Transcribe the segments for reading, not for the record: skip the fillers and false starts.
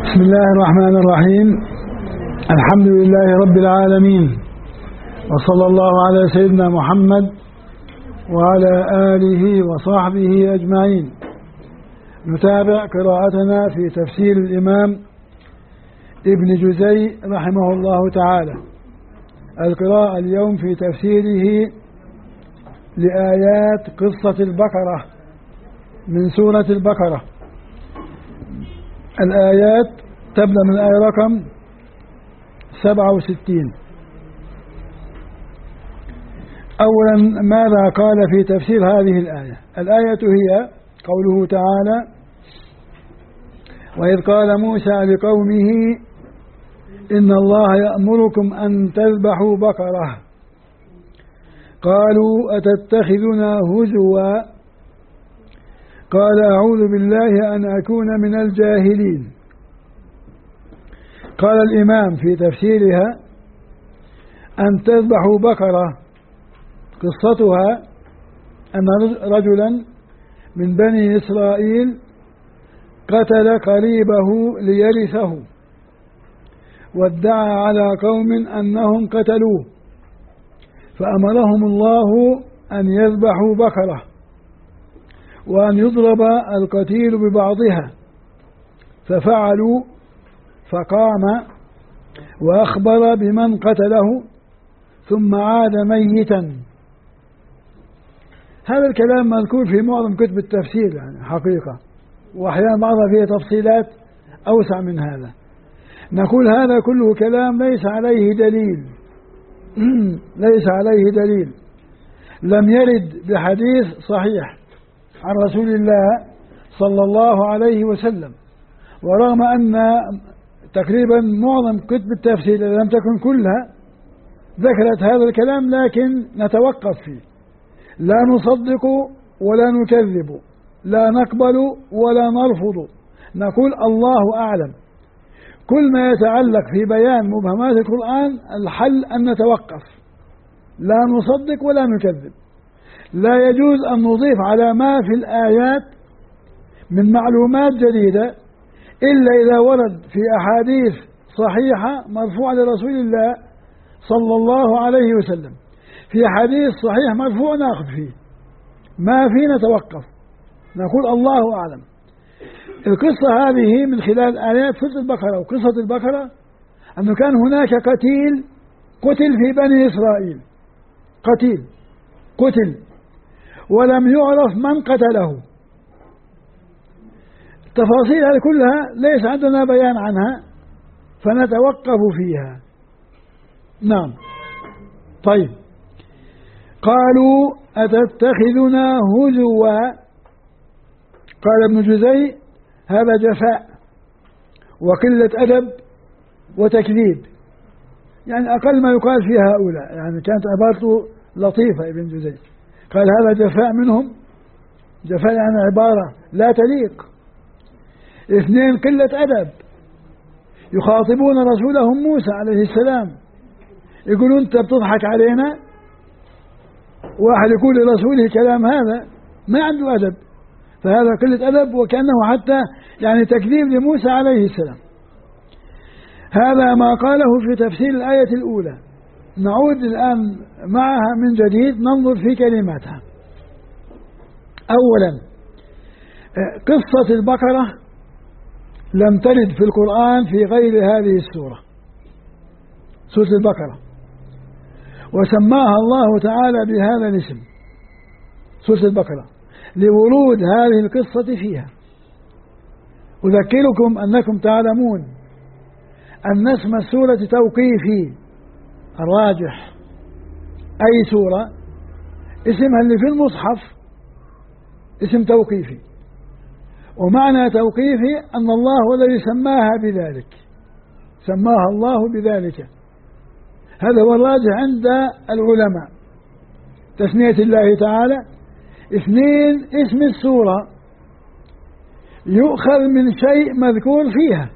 بسم الله الرحمن الرحيم. الحمد لله رب العالمين، وصلى الله على سيدنا محمد وعلى آله وصحبه أجمعين. نتابع قراءتنا في تفسير الإمام ابن جزي رحمه الله تعالى. القراءة اليوم في تفسيره لآيات قصة البقرة من سورة البقرة. الآيات تبدأ من الآية رقم 67. أولا، ماذا قال في تفسير هذه الآية؟ الآية هي قوله تعالى: وإذ قال موسى لقومه إن الله يأمركم أن تذبحوا بقرة قالوا أتتخذنا هزوا قال أعوذ بالله أن أكون من الجاهلين. قال الإمام في تفسيرها: أن تذبحوا بقرة قصتها أن رجلا من بني إسرائيل قتل قريبه ليرثه، وادعى على قوم أنهم قتلوه، فأمرهم الله أن يذبحوا بقرة وأن يضرب القتيل ببعضها، ففعلوا، فقام وأخبر بمن قتله ثم عاد ميتا. هذا الكلام مذكور في معظم كتب التفسير يعني حقيقة، وأحيانا بعضها فيها تفصيلات أوسع من هذا. نقول هذا كله كلام ليس عليه دليل ليس عليه دليل، لم يرد بحديث صحيح عن رسول الله صلى الله عليه وسلم. ورغم أن تقريبا معظم كتب التفسير إذا لم تكن كلها ذكرت هذا الكلام، لكن نتوقف فيه، لا نصدق ولا نكذب، لا نقبل ولا نرفض، نقول الله أعلم. كل ما يتعلق في بيان مبهمات القرآن الحل أن نتوقف، لا نصدق ولا نكذب. لا يجوز أن نضيف على ما في الآيات من معلومات جديدة إلا إذا ورد في أحاديث صحيحة مرفوعة لرسول الله صلى الله عليه وسلم. في حديث صحيح مرفوع ناخذ فيه، ما في نتوقف، نقول الله أعلم. القصة هذه من خلال آيات سورة البقرة وقصة البقرة أنه كان هناك قتل في بني إسرائيل، قتل ولم يعرف من قتله. التفاصيل هذه كلها ليس عندنا بيان عنها، فنتوقف فيها. نعم. طيب، قالوا أتتخذنا هزوا. قال ابن جزي: هذا جفاء وقلة أدب وتكذيب، يعني أقل ما يقال في هؤلاء، يعني كانت عبارته لطيفة. ابن جزي قال هذا جفاء منهم، جفاء يعني عبارة لا تليق. اثنين، قلة أدب، يخاطبون رسولهم موسى عليه السلام، يقولون أنت بتضحك علينا. واحد يقول لرسوله كلام هذا ما عنده أدب، فهذا قلة أدب، وكأنه حتى يعني تكذيب لموسى عليه السلام. هذا ما قاله في تفسير الآية الأولى. نعود الآن معها من جديد، ننظر في كلماتها. أولا، قصة البقرة لم ترد في القرآن في غير هذه السورة، سورة البقرة، وسماها الله تعالى بهذا الاسم سورة البقرة لورود هذه القصة فيها. أذكركم أنكم تعلمون أن اسم السورة توقيفي، الراجح أي سورة اسمها اللي في المصحف اسم توقيفي، ومعنى توقيفي أن الله هو الذي سماها بذلك، سماها الله بذلك. هذا هو الراجح عند العلماء، تسمية الله تعالى. اثنين، اسم السورة يؤخذ من شيء مذكور فيها،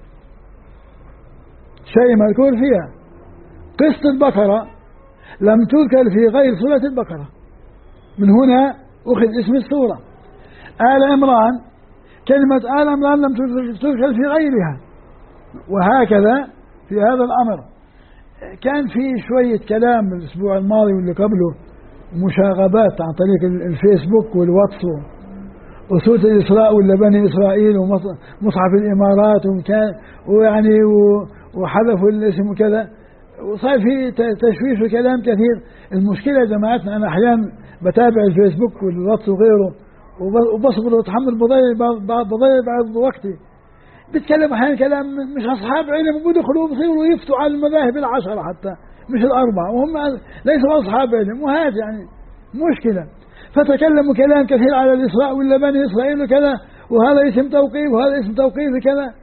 شيء مذكور فيها. قصة البقرة لم تذكر في غير سورة البقرة، من هنا أخذ اسم السورة. آل عمران كلمة آل عمران لم تذكر في غيرها، وهكذا في هذا الأمر. كان في شوية كلام الأسبوع الماضي واللي قبله، مشاغبات عن طريق الفيسبوك والواتس وسورة الإسراء ولا بني إسرائيل ومصحف الإمارات ويعني وحذفوا الاسم وكذا، وصار في تشويش وكلام كثير. المشكلة يا جماعتنا أنا أحيانا بتابع الفيسبوك والواتس وغيره وبصبر وأتحمل، بضيع بعض وقتي. بيتكلم أحيانا كلام مش أصحاب علم، وبيدخلوا وبيصيروا يفتوا على المذاهب العشرة حتى مش الأربعة، وهم ليسوا أصحاب علم، وهذا يعني مشكلة. فتكلموا كلام كثير على الإسراء ولا بني إسرائيل وكذا، وهذا اسم توقيف وهذا اسم توقيف وكذا.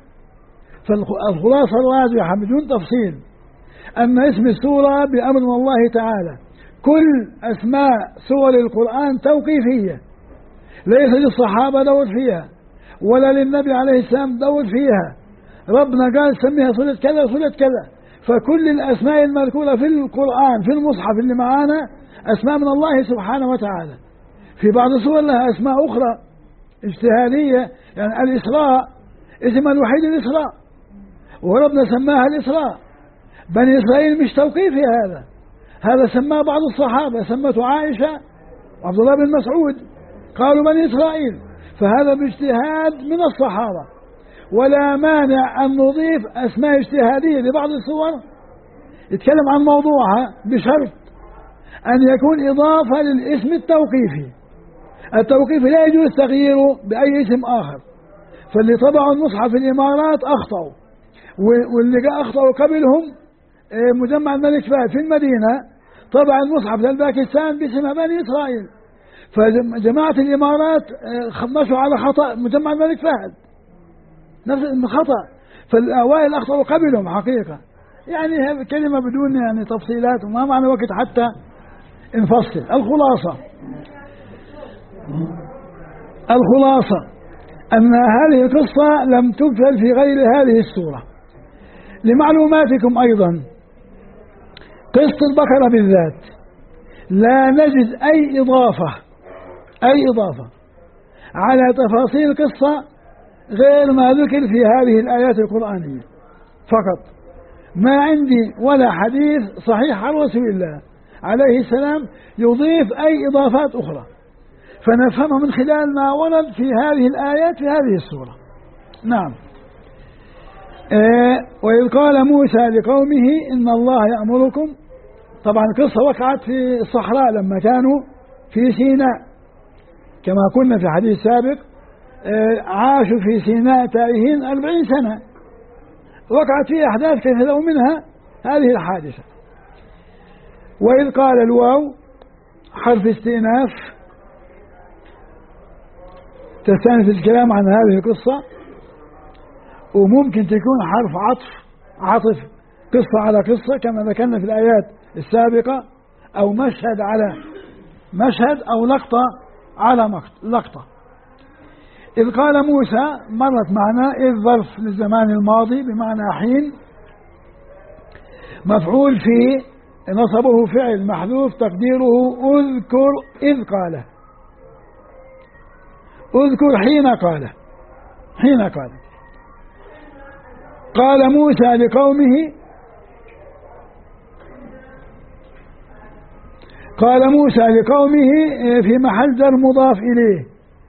فالخلاصة الراجحة بدون تفصيل أن اسم السورة بأمر من الله تعالى. كل أسماء سور القرآن توقيفية، ليس للصحابة دور فيها ولا للنبي عليه السلام دور فيها. ربنا قال سميها سورة كذا سورة كذا. فكل الأسماء المذكورة في القرآن في المصحف اللي معانا أسماء من الله سبحانه وتعالى. في بعض السور لها أسماء أخرى اجتهادية، يعني الإسراء اسمها الوحيد الإسراء، وربنا سماها الإسراء. بني إسرائيل مش توقيفي، هذا سماه بعض الصحابة، سمته عائشة وعبد الله بن مسعود قالوا بني إسرائيل، فهذا باجتهاد من الصحابة. ولا مانع أن نضيف أسماء اجتهادية لبعض السور يتكلم عن موضوعها بشرط أن يكون إضافة للاسم التوقيفي. التوقيفي لا يجوز تغييره بأي اسم آخر. فاللي طبعوا المصحف في الإمارات أخطأوا، واللي أخطأوا قبلهم مجمع الملك فهد في المدينة طبع المصحف للباكستان باسم بني إسرائيل. فجماعة الإمارات مشوا على خطأ مجمع الملك فهد، نفس الخطأ. فالأوائل أخطأوا قبلهم حقيقة. يعني كلمة بدون يعني تفصيلات وما معنى وقت حتى نفصل. الخلاصة أن هذه القصة لم تبتل في غير هذه السورة. لمعلوماتكم أيضا قصة البقرة بالذات لا نجد أي إضافة على تفاصيل القصة غير ما ذكر في هذه الآيات القرآنية فقط. ما عندي ولا حديث صحيح عن رسول الله عليه السلام يضيف أي إضافات أخرى، فنفهمه من خلال ما ورد في هذه الآيات في هذه السورة. نعم. وإذ قال موسى لقومه إن الله يأمركم. طبعا القصة وقعت في الصحراء لما كانوا في سيناء كما كنا في حديث سابق، عاشوا في سيناء تائهين 40 سنة، وقعت فيه أحداث كثيرة ومنها هذه الحادثة. وإذ قال الواو حرف استئناف تستأنف الكلام عن هذه القصة، وممكن تكون حرف عطف قصة على قصة كما ذكرنا في الآيات السابقة، أو مشهد على مشهد، أو لقطة على لقطة. إذ قال موسى مرت معنا إذ ظرف للزمان الماضي بمعنى حين، مفعول فيه نصبه فعل محذوف تقديره اذكر إذ قال، اذكر حين قال. قال موسى لقومه، في محل جر مضاف إليه.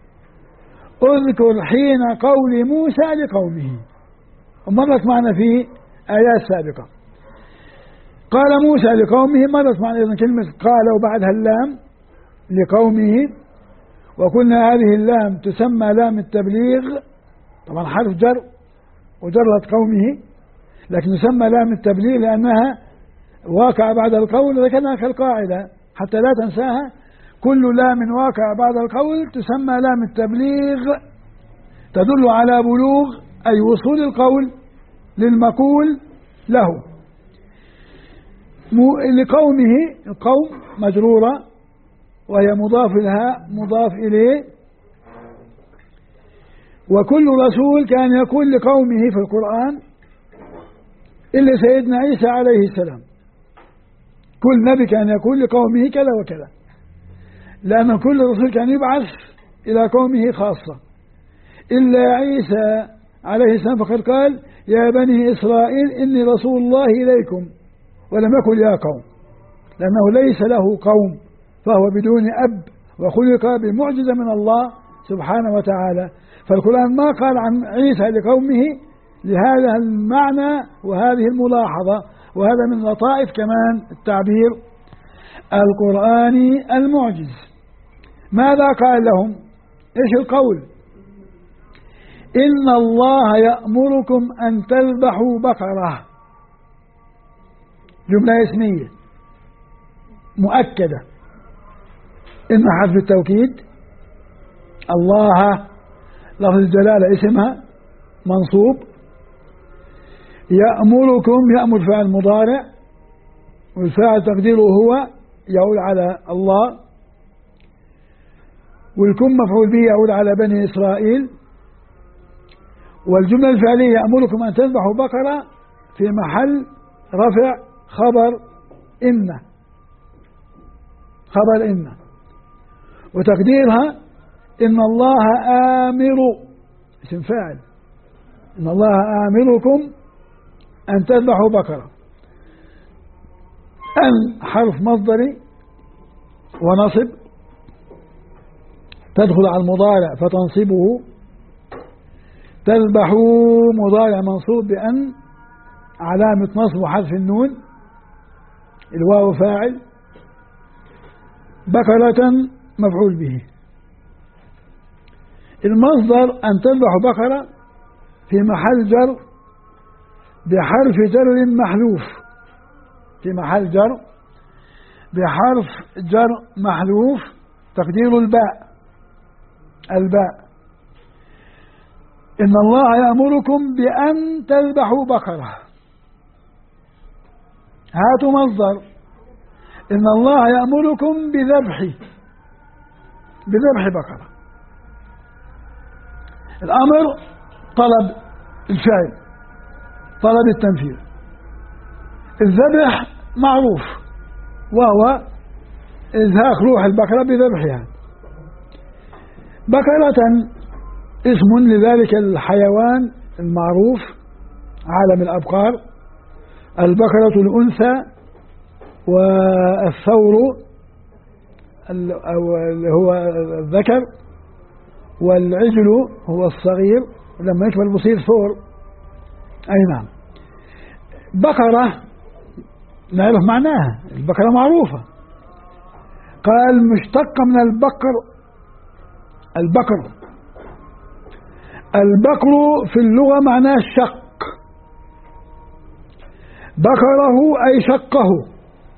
اذكر حين قول موسى لقومه، ومرت معنا في آيات سابقة. قال موسى لقومه مرت معنا أيضا كلمة قال وبعدها اللام لقومه، وقلنا هذه اللام تسمى لام التبليغ، طبعا حرف جر وجرت قومه، لكن تسمى لام التبليغ لأنها واقع بعد القول، ذكرناها كالقاعدة حتى لا تنساها. كل لام واقع بعد القول تسمى لام التبليغ، تدل على بلوغ أي وصول القول للمقول له. لقومه، القوم مجرورة وهي مضاف لها مضاف إليه. وكل رسول كان يقول لقومه في القرآن إلا سيدنا عيسى عليه السلام، كل نبي كان يقول لقومه كذا وكذا، لأن كل رسول كان يبعث إلى قومه خاصة، إلا عيسى عليه السلام فقد قال يا بني إسرائيل إني رسول الله إليكم، ولم يقل يا قوم، لأنه ليس له قوم، فهو بدون أب وخلق بمعجزة من الله سبحانه وتعالى. فالقرآن ما قال عن عيسى لقومه لهذا المعنى وهذه الملاحظة، وهذا من لطائف كمان التعبير القرآني المعجز. ماذا قال لهم؟ إيش القول؟ إن الله يأمركم أن تذبحوا بقرة، جملة اسمية مؤكدة، إن حرف التوكيد، الله لفظ الجلالة اسمها منصوب، يأمركم يأمر فعل مضارع، والفاعل تقديره هو يعود على الله، والكم مفعول به يعود على بني إسرائيل، والجملة الفعلية يأمركم أن تذبحوا بقرة في محل رفع خبر إن، خبر إن، وتقديرها إن الله آمر، اسم فاعل، إن الله آمركم أن تذبحوا بقرة. أن حرف مصدري ونصب، تدخل على المضارع فتنصبه، تذبحوا مضارع منصوب بأن، علامة نصب حذف النون، الواو فاعل، بقرة مفعول به. المصدر أن تذبحوا بقرة في محل جر بحرف جر محذوف، في محل جر بحرف جر محذوف، تقدير الباء، الباء. إن الله يأمركم بأن تذبحوا بقرة، هاتوا مصدر إن الله يأمركم بذبح بقرة. الأمر طلب الفعل، طلب التنفيذ. الذبح معروف، وهو إزهاق روح البقرة بذبحها. بقرة اسم لذلك الحيوان المعروف عالم الأبقار، البقرة الأنثى، والثور اللي هو الذكر، والعجل هو الصغير، لما يكبر بصير ثور. أي نعم. بقرة نعرف معناها، البقرة معروفة، قال مشتقة من البقر، البقر. البقر في اللغة معناه الشق، بقره أي شقه.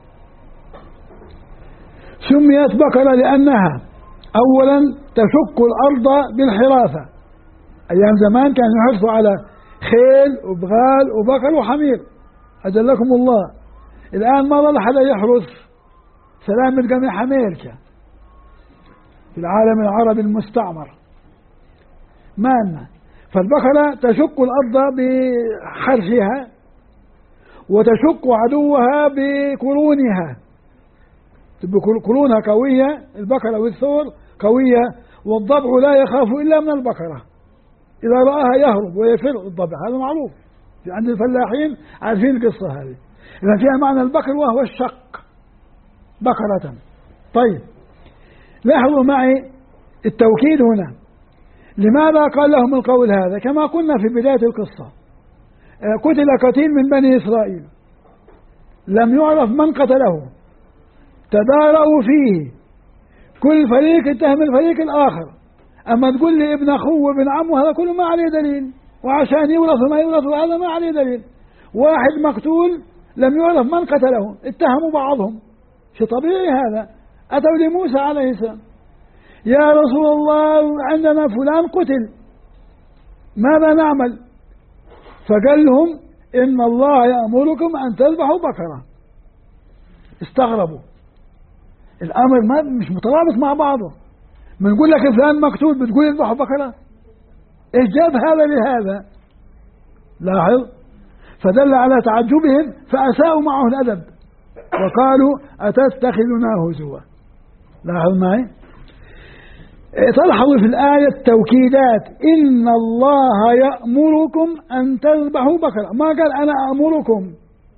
سميت بقرة لأنها أولا تشق الأرض بالحراسة، أيام زمان كانوا يحرصوا على خيل وبغال وبقر وحمير، أجلكم الله. الآن ما ظل حدا يحرس، سلام من جميع أمريكا في العالم العربي المستعمر مالنا. فالبقرة تشق الأرض بحرشها، وتشق عدوها بقرونها، قرونها قوية، البقرة والثور قوية، والضبع لا يخاف إلا من البقرة، إذا رآها يهرب ويفر الضبع، هذا معروف عند الفلاحين، عارفين القصة هذه. إذا فيها معنى البقر وهو الشق، بقرة. طيب لاحظوا معي التوكيد هنا، لماذا قال لهم القول هذا؟ كما قلنا في بداية القصة، قتل قتيل من بني إسرائيل، لم يعرف من قتله، تدارأوا فيه، كل فريق اتهم الفريق الآخر. أما تقول لي ابن أخوه وابن عمه، هذا كله ما عليه دليل، وعشان يورث ما يورث هذا ما عليه دليل. واحد مقتول لم يعرف من قتله، اتهموا بعضهم، شيء طبيعي هذا. أتوا لموسى عليه السلام، يا رسول الله عندنا فلان قتل، ماذا نعمل؟ فقال لهم إن الله يأمركم أن تذبحوا بقرة. استغربوا، الأمر ما مش مترابط مع بعضه، بنقول لك فلان مقتول بتقول يذبحوا بقرة، إيش جاب هذا لهذا؟ لاحظ، فدل على تعجبهم، فأساءوا معه الأدب وقالوا أتتخذنا هزوا. لاحظ معي. تلحظ في الآية التوكيدات: إن الله يأمركم أن تذبحوا بقرة. ما قال أنا أأمركم،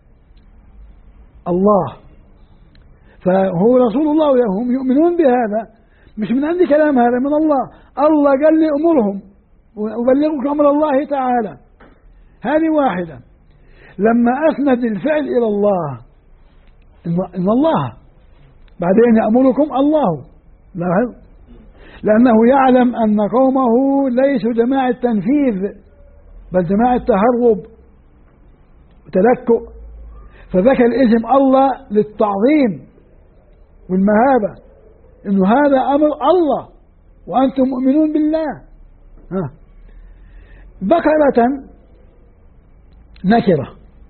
الله. فهو رسول الله وهم يؤمنون بهذا، مش من عندي كلام، هذا من الله. الله قال لي أمرهم وبلغكم أمر الله تعالى. هذه واحدة. لما أسند الفعل إلى الله، إن الله، بعدين يأمركم الله، لأنه يعلم أن قومه ليسوا جماعة تنفيذ، بل جماعة تهرب وتلكؤ، فذكر الاسم الله للتعظيم والمهابة، إنه هذا أمر الله وأنتم مؤمنون بالله. بقرة نكرة،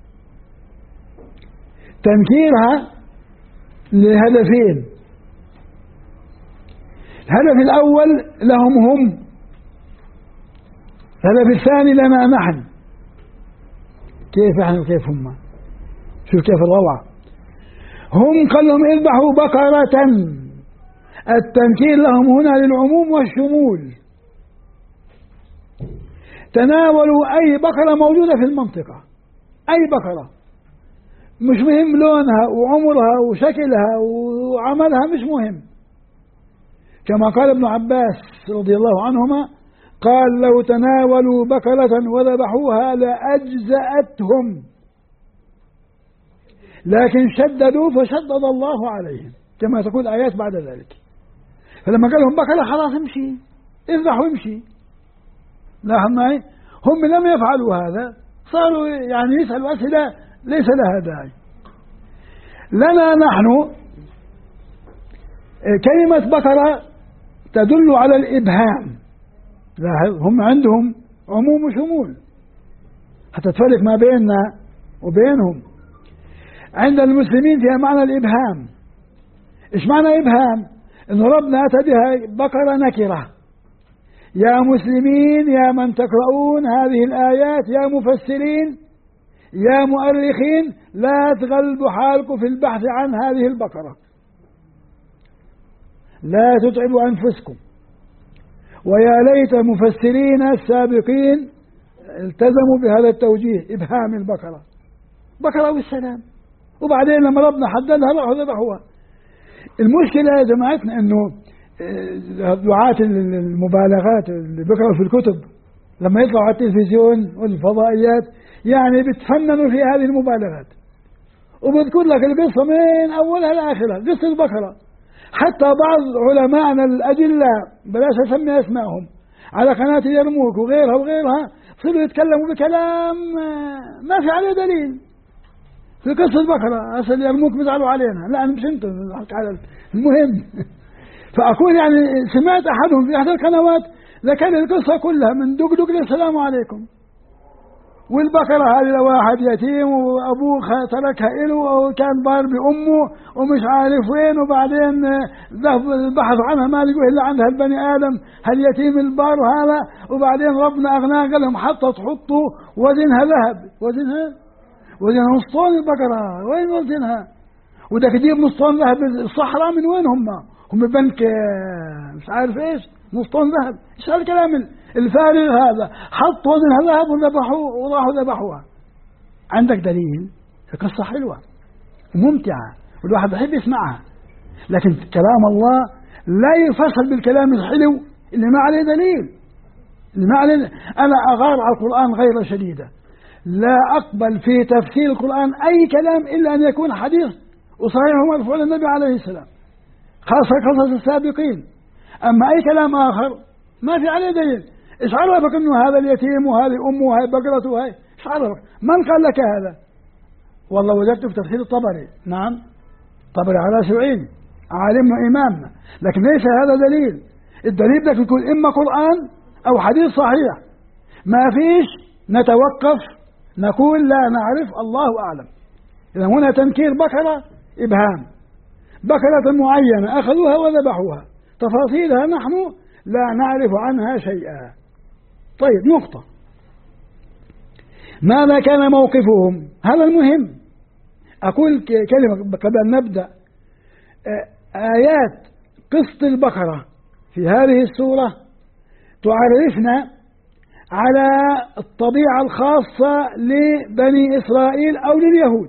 تنكيرها لهدفين: الهدف الأول لهم هم، الهدف الثاني لنا نحن. كيف احنا وكيف هم؟ شوف كيف الروعة. هم قال لهم اذبحوا بقرة، التنكير لهم هنا للعموم والشمول. تناولوا أي بقرة موجودة في المنطقة، أي بقرة، مش مهم لونها وعمرها وشكلها وعملها، مش مهم. كما قال ابن عباس رضي الله عنهما، قال: لو تناولوا بقرة وذبحوها لأجزأتهم، لكن شددوا فشدد الله عليهم، كما تقول آيات بعد ذلك. فلما قال لهم بقرة خلاص امشي، اذبحوا امشي. لاحظ معي، هم لم يفعلوا هذا، صاروا يعني يسألوا أسئلة ليس لها داعي. لنا نحن كلمة بقرة تدل على الإبهام. لاحظ، هم عندهم عموم وشمول، حتى تفرق ما بيننا وبينهم. عند المسلمين فيها معنى الإبهام. إيش معنى إبهام؟ إنه ربنا أتى بها بقرة نكرة. يا مسلمين، يا من تقرؤون هذه الآيات، يا مفسرين، يا مؤرخين، لا تغلبوا حالكم في البحث عن هذه البقرة، لا تتعبوا أنفسكم. ويا ليت المفسرين السابقين التزموا بهذا التوجيه، إبهام البقرة، بقرة والسلام. وبعدين لما ربنا حددها راحوا ذبحوها. المشكلة يا جماعتنا إنه دعاة المبالغات اللي بيقرأوا في الكتب لما يطلعوا على التلفزيون والفضائيات يعني بتفننوا في هذه المبالغات، وبذكر لك القصة من أولها لآخرها، قصة البقرة. حتى بعض علماءنا الأجلاء، بلاش أسمي أسمائهم، على قناة يرموك وغيرها صاروا يتكلموا بكلام ما في عليه دليل في قصة البقرة. أسأل يرموك بيزعلوا علينا، لا أنا مش أنت على المهم. فأقول يعني سمعت أحدهم في أحد القنوات ذكر القصة كلها من دق للسلام عليكم، والبقرة هذه لواحد يتيم وأبوه تركها إله وكان بار بأمه ومش عارف وين، وبعدين بحث عنها ما لقوه إلا عندها البني آدم هاليتيم البار هذا، وبعدين ربنا أغناه قال لهم حتى تحطوا وزنها ذهب، وزنها نصطون البقرة، وين وزنها؟ وده تجيب نصطون ذهب الصحراء من وين؟ هم بنك مش عارف ايش نصطون ذهب، ايش هالكلام الفارغ هذا؟ حط وزنها ذهب وذبحوه وراحوا ذبحوها. عندك دليل؟ قصة حلوة وممتعة والواحد بيحب يسمعها، لكن كلام الله لا يفصل بالكلام الحلو اللي ما عليه دليل، اللي ما عليه. أنا أغار على القرآن غير شديدة، لا أقبل في تفسير القرآن أي كلام إلا أن يكون حديث وصحيح ومرفوع للنبي عليه السلام، خاصة قصص السابقين. أما أي كلام آخر ما في عليه دليل. إيش عرفك إنه هذا اليتيم وهذه أمه وهذه بقرته وهي؟ إيش عرفك؟ من قال لك هذا؟ والله وجدته في تفسير الطبري، نعم طبري على سعين عالمنا إمامنا، لكن ليس هذا دليل. الدليل بدك يكون إما قرآن أو حديث صحيح. ما فيش نتوقف نقول لا نعرف، الله أعلم. إذا هنا تنكير بقرة إبهام، بقرة معينة أخذوها وذبحوها، تفاصيلها نحن لا نعرف عنها شيئا. طيب، نقطة، ماذا كان موقفهم؟ هذا المهم. أقول كلمة قبل أن نبدأ. آيات قصة البقرة في هذه السورة تعرفنا على الطبيعة الخاصة لبني إسرائيل أو لليهود،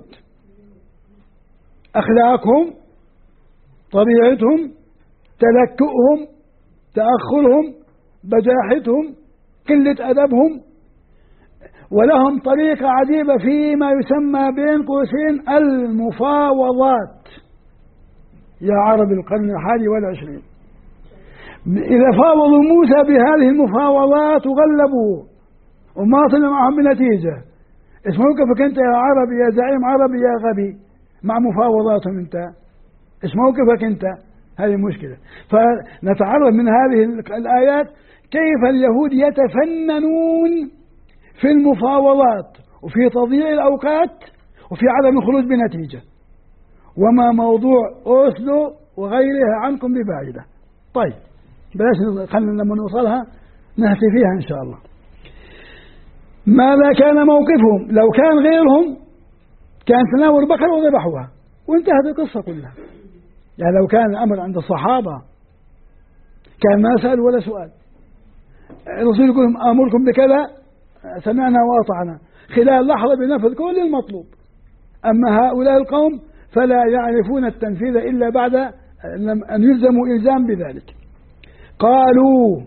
أخلاقهم، طبيعتهم، تلكؤهم، تأخرهم، بجاحتهم، قلة أدبهم. ولهم طريقة عجيبة فيما يسمى بين قوسين المفاوضات يا عرب القرن 21. إذا فاوضوا موسى بهذه المفاوضات وغلبوا وما طلع معهم بنتيجة، ايش موقفك أنت يا عربي، يا زعيم عربي، يا غبي مع مفاوضاتهم؟ أنت ايش موقفك أنت؟ هذه مشكلة. فنتعرف من هذه الآيات كيف اليهود يتفننون في المفاوضات وفي تضييع الأوقات وفي عدم الخروج بنتيجة، وما موضوع أوسلو وغيرها عنكم ببعيدة. طيب بلاش، خلينا لما نوصلها نهتي فيها إن شاء الله. ماذا كان موقفهم؟ لو كان غيرهم كان تناول البقرة وذبحوها وانتهت القصة كلها. يعني لو كان الأمر عند الصحابة كان ما سألوا ولا سؤال، الرسول يقول أمركم بكذا سمعنا وأطعنا، خلال لحظة بنفذ كل المطلوب. أما هؤلاء القوم فلا يعرفون التنفيذ إلا بعد أن يلزموا إلزام بذلك. قالوا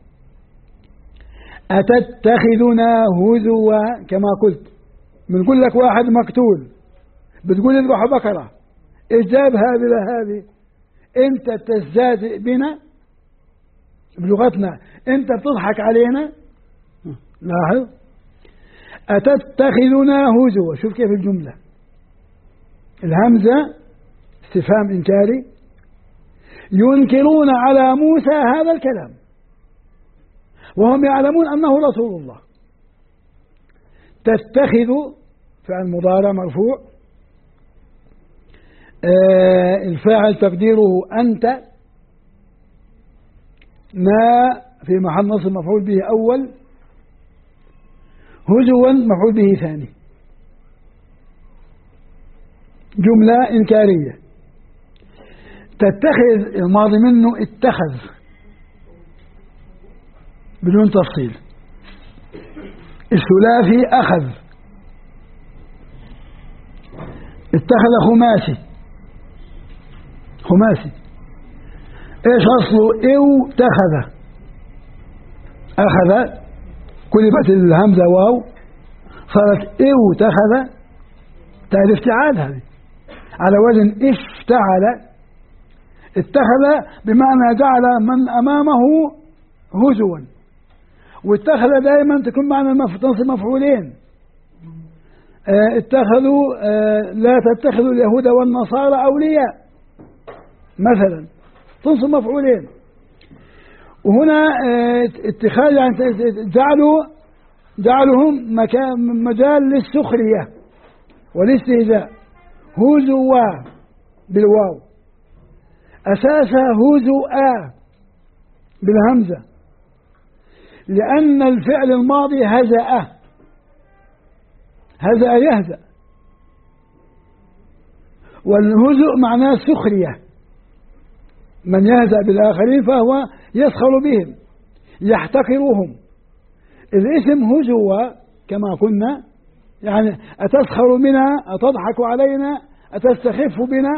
أتتخذنا هزوا، كما قلت بنقول لك واحد مقتول بتقول اذبحوا بقرة، إيش جاب هذه لهذه؟ أنت تستهزئ بنا بلغتنا، أنت بتضحك علينا. لاحظ، أتتخذنا هزوا، شوف كيف الجملة، الهمزة استفهام إنكاري، ينكرون على موسى هذا الكلام وهم يعلمون أنه رسول الله. تتخذ فعل مضارع مرفوع، الفاعل تقديره أنت، ما في محل نصب مفعول به أول، هزوا مفعول به ثاني، جملة إنكارية. تتخذ الماضي منه اتخذ بدون تفصيل، الثلاثي أخذ، اتخذ خماسي، خماسي ايش اصله؟ او اتخذ، اخذ قلبت الهمزه واو صارت او اتخذ، تعرف افتعال هذه على وزن افتعل. اتخذ بمعنى جعل من امامه هزوا، واتخذ دائما تكون معنى تنصب مفعولين. اتخذوا لا تتخذوا اليهود والنصارى اولياء مثلا، تنصب مفعولين. وهنا اتخاذ يعني جعلهم مجال للسخرية والاستهزاء. هزوا بالواو، أساسها هزوا بالهمزة، لأن الفعل الماضي هزأ، هزأ يهزأ، والهزء معناه سخرية، من يهزأ بالآخرين فهو يسخر بهم يحتقرهم. الاسم هزوا كما قلنا يعني أتسخر منا، أتضحك علينا، أتستخف بنا.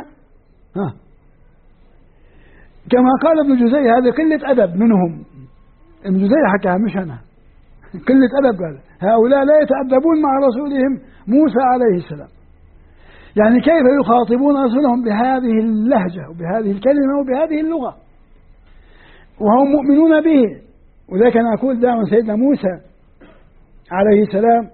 كما قال ابن جزي هذه قلة أدب منهم، ابن جزي حكاها مش أنا، قلة أدب قال هؤلاء لا يتأدبون مع رسولهم موسى عليه السلام. يعني كيف يخاطبون رسولهم بهذه اللهجة وبهذه الكلمة وبهذه اللغة وهم مؤمنون به. ولكن أقول دائما سيدنا موسى عليه السلام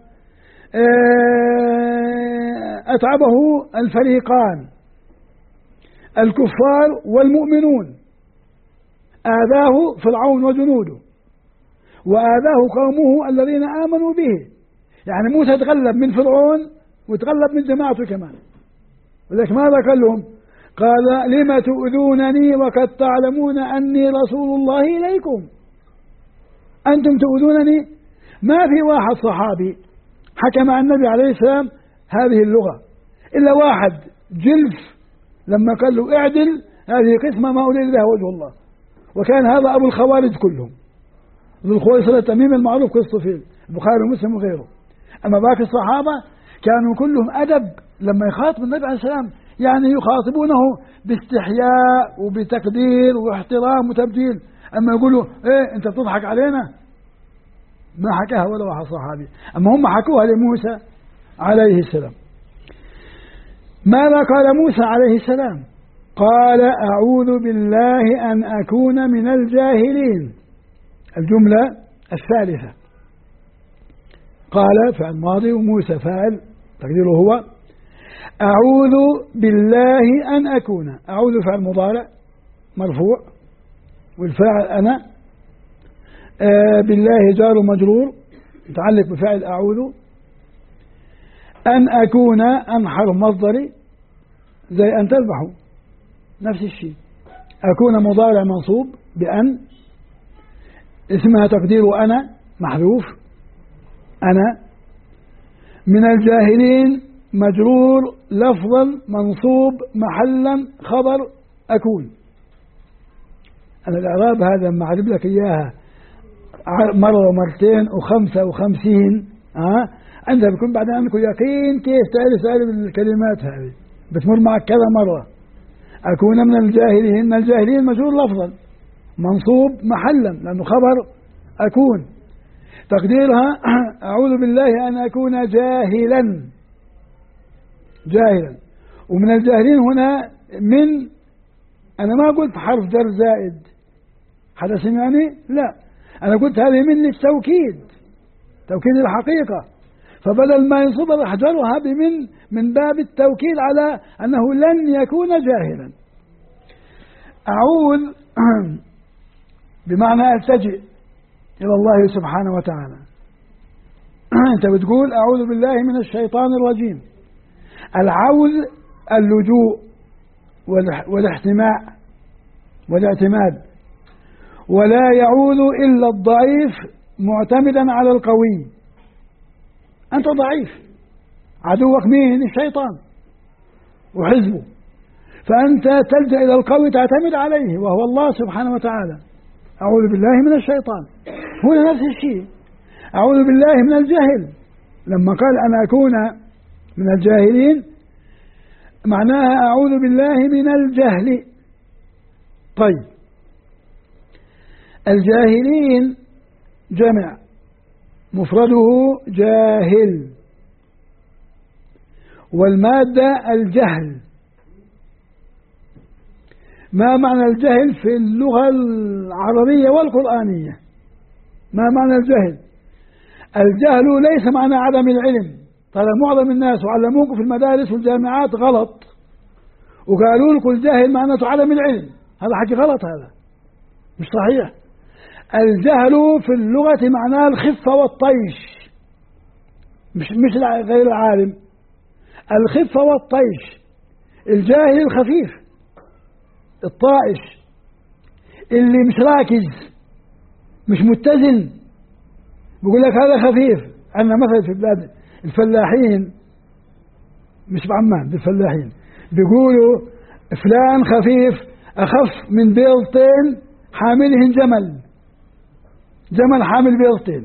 أتعبه الفريقان الكفار والمؤمنون، آذاه فرعون وجنوده وآذاه قومه الذين آمنوا به. يعني موسى تغلب من فرعون وتغلب من جماعته كمان. ولكن ماذا قال لهم؟ قال لما تؤذونني وقد تعلمون أني رسول الله إليكم، أنتم تؤذونني. ما في واحد صحابي حكى مع النبي عليه السلام هذه اللغة إلا واحد جلف لما قال له اعدل هذه قسمة ما أريد بها وجه الله، وكان هذا أبو الخوارج كلهم، ذو الخويصرة التميمي المعروف قصته في البخاري ومسلم وغيره. أما باقي الصحابة كانوا كلهم أدب لما يخاطب النبي عليه السلام، يعني يخاطبونه باستحياء وبتقدير واحترام وتبجيل. أما يقولوا إيه أنت بتضحك علينا، ما حكاها ولا واحد صحابي، أما هم حكوها لموسى عليه السلام. ماذا قال موسى عليه السلام؟ قال أعوذ بالله أن أكون من الجاهلين. الجملة الثالثة قال فعل ماضي وموسى فاعل تقديره هو أعوذ بالله أن أكون. أعوذ فعل مضارع مرفوع والفاعل أنا، بالله جار مجرور متعلق بفعل أعوذ. أن أكون أن حرف مصدري زي أن تذبحوا نفس الشيء. أكون مضارع منصوب بأن، اسمها تقدير أنا محذوف أنا. من الجاهلين مجرور لفظا منصوب محلا خبر أكون. أنا الإعراب هذا ما أعرب لك إياها مرة ومرتين وخمسة وخمسين أنت بيكون بعد عندك يقين كيف تعرف الكلمات هذه، بتمر معك كذا مرة. أكون من الجاهلين، من الجاهلين مجرور لفظا منصوب محلا لأنه خبر أكون. تقديرها أعوذ بالله أن أكون جاهلا. جاهلا. ومن الجاهلين هنا من، أنا ما قلت حرف جر زائد حدا سمعني، لا أنا قلت هذه من للتوكيد، توكيد الحقيقة، فبدل ما ينصب أحجرها بمن من باب التوكيد على أنه لن يكون جاهلا. أعوذ بمعنى ألتجئ إلى الله سبحانه وتعالى. أنت بتقول أعوذ بالله من الشيطان الرجيم. العوذ اللجوء والاحتماء والاعتماد، ولا يعوذ إلا الضعيف معتمدا على القوي. أنت ضعيف، عدوك مين؟ الشيطان وحزبه، فأنت تلجأ إلى القوي تعتمد عليه وهو الله سبحانه وتعالى. أعوذ بالله من الشيطان، هنا نفس الشيء. أعوذ بالله من الجهل، لما قال أنا أكون من الجاهلين معناها أعوذ بالله من الجهل. طيب الجاهلين جمع مفرده جاهل، والمادة الجهل. ما معنى الجهل في اللغة العربية والقرآنية؟ ما معنى الجهل؟ الجهل ليس معنى عدم العلم. ترى معظم الناس وعلموكم في المدارس والجامعات غلط، وقالوا لكم الجهل معناته عدم العلم. هذا حكي غلط، هذا مش صحيح. الجهل في اللغة معناه الخفة والطيش، مش غير العالم. الخفة والطيش. الجاهل الخفيف الطائش اللي مش راكز مش متزن، بيقول لك هذا خفيف. عندنا مثلا في بلاد الفلاحين، مش بعمان، بالفلاحين بيقولوا فلان خفيف أخف من بيضتين حاملهن جمل، جمل حامل بيضتين،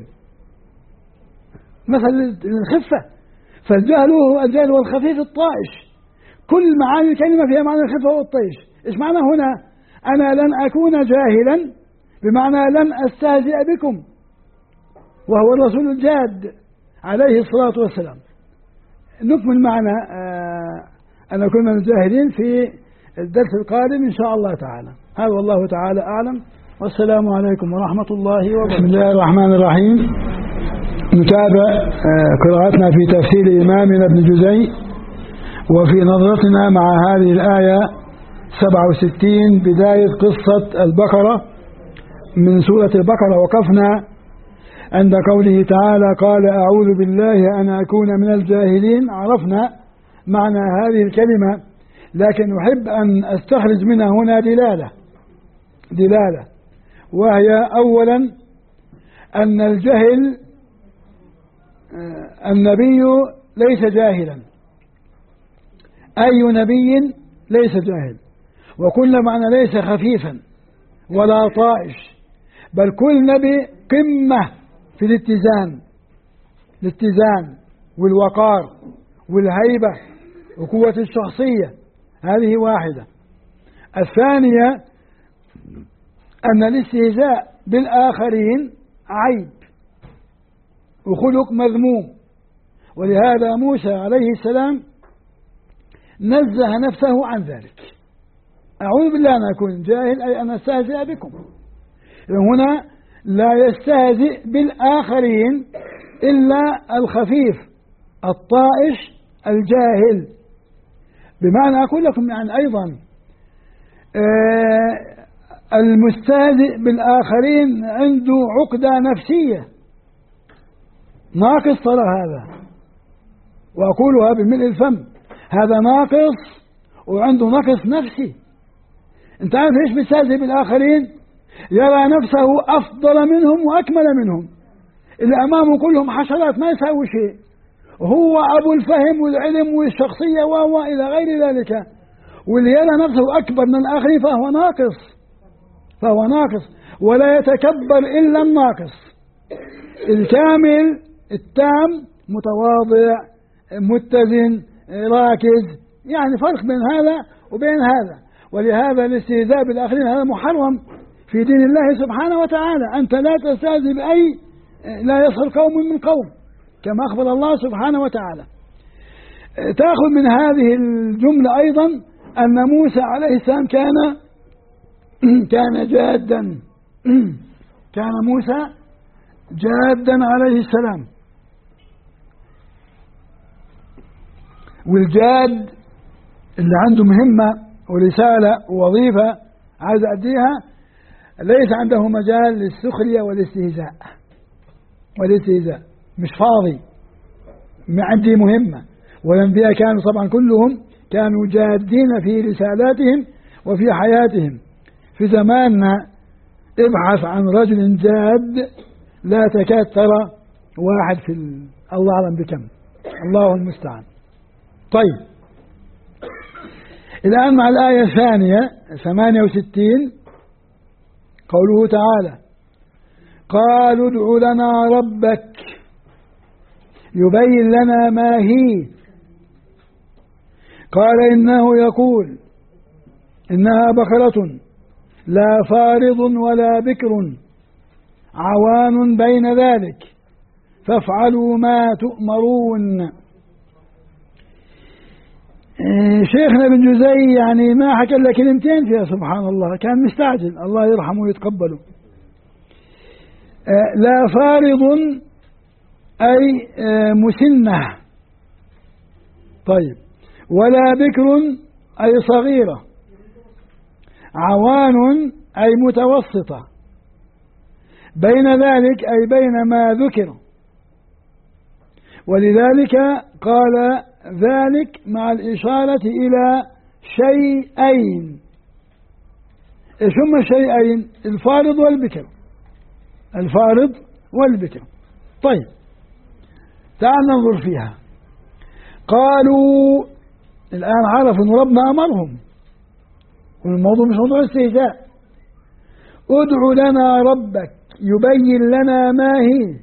مثل الخفة. فالجهل هو الجهل والخفيف الطائش. كل معاني الكلمة فيها معنى الخفة والطيش. إيش معنى هنا؟ أنا لن أكون جاهلا بمعنى لن أستهزئ بكم، وهو الرسول الجاد عليه الصلاة والسلام. نكمل معنا أن نكون من الجاهلين في الدرس القادم إن شاء الله تعالى. هذا والله تعالى أعلم، والسلام عليكم ورحمة الله وبركاته. بسم الله الرحمن الرحيم. نتابع قراءتنا في تفسير إمامنا ابن جزي، وفي نظرتنا مع هذه الآية 67 بداية قصة البقرة من سورة البقرة. وقفنا عند قوله تعالى قال أعوذ بالله أن أكون من الجاهلين. عرفنا معنى هذه الكلمة، لكن أحب أن أستخرج منها هنا دلالة، وهي أولا أن الجهل النبي ليس جاهلا، أي نبي ليس جاهل، وكل معنى ليس خفيفا ولا طائش، بل كل نبي قمة في الاتزان والوقار والهيبة وقوة الشخصية. هذه واحدة. الثانية أن الاستهزاء بالآخرين عيب وخلق مذموم، ولهذا موسى عليه السلام نزه نفسه عن ذلك. أعوذ بالله أن أكون جاهل، أي أن أستهزئ بكم. هنا لا يستهزئ بالآخرين إلا الخفيف الطائش الجاهل. بمعنى أقول لكم يعني أيضا المستهزئ بالآخرين عنده عقدة نفسية ناقص ترى هذا، وأقولها بملء الفم، هذا ناقص وعنده نقص نفسي. أنت عارف إيش بيستهزئ بالآخرين؟ يرى نفسه أفضل منهم وأكمل منهم، اللي أمامه كلهم حشرات ما يساوي شيء، هو أبو الفهم والعلم والشخصية إلى غير ذلك، واللي يرى نفسه أكبر من الآخرين فهو ناقص ولا يتكبر إلا الناقص. الكامل التام متواضع متزن راكز، يعني فرق بين هذا وبين هذا. ولهذا الاستهزاء بالآخرين هذا محرم في دين الله سبحانه وتعالى. أنت لا تستهزئ بأي، لا يسخر قوم من قوم، كما أخبر الله سبحانه وتعالى. تأخذ من هذه الجملة أيضا أن موسى عليه السلام كان جادا كان موسى جادا عليه السلام. والجاد اللي عنده مهمة ورسالة ووظيفة عايز أديها ليس عنده مجال للسخرية والاستهزاء، مش فاضي، ما عندي مهمة. والأنبياء كانوا طبعا كلهم كانوا جادين في رسالاتهم وفي حياتهم. في زماننا ابحث عن رجل جاد لا تكاد ترى واحد في الله أعلم بكم، الله المستعان. طيب الآن مع الآية الثانية 68 قوله تعالى: قالوا ادع لنا ربك يبين لنا ما هي. قال إنه يقول إنها بقرة لا فارض ولا بكر عوان بين ذلك فافعلوا ما تؤمرون. شيخنا ابن جزي يعني ما حكى لك كلمتين فيها سبحان الله، كان مستعجل، الله يرحمه ويتقبله. لا فارض أي مسنة، طيب، ولا بكر أي صغيرة، عوان أي متوسطة، بين ذلك أي بين ما ذكر. ولذلك قال ذلك مع الإشارة إلى شيئين. إيش هما الشيئين؟ الفارض والبكر. طيب تعال ننظر فيها. قالوا الآن عرفوا أن ربنا أمرهم، والموضوع مش موضوع استهزاء. ادع لنا ربك يبين لنا ما هي.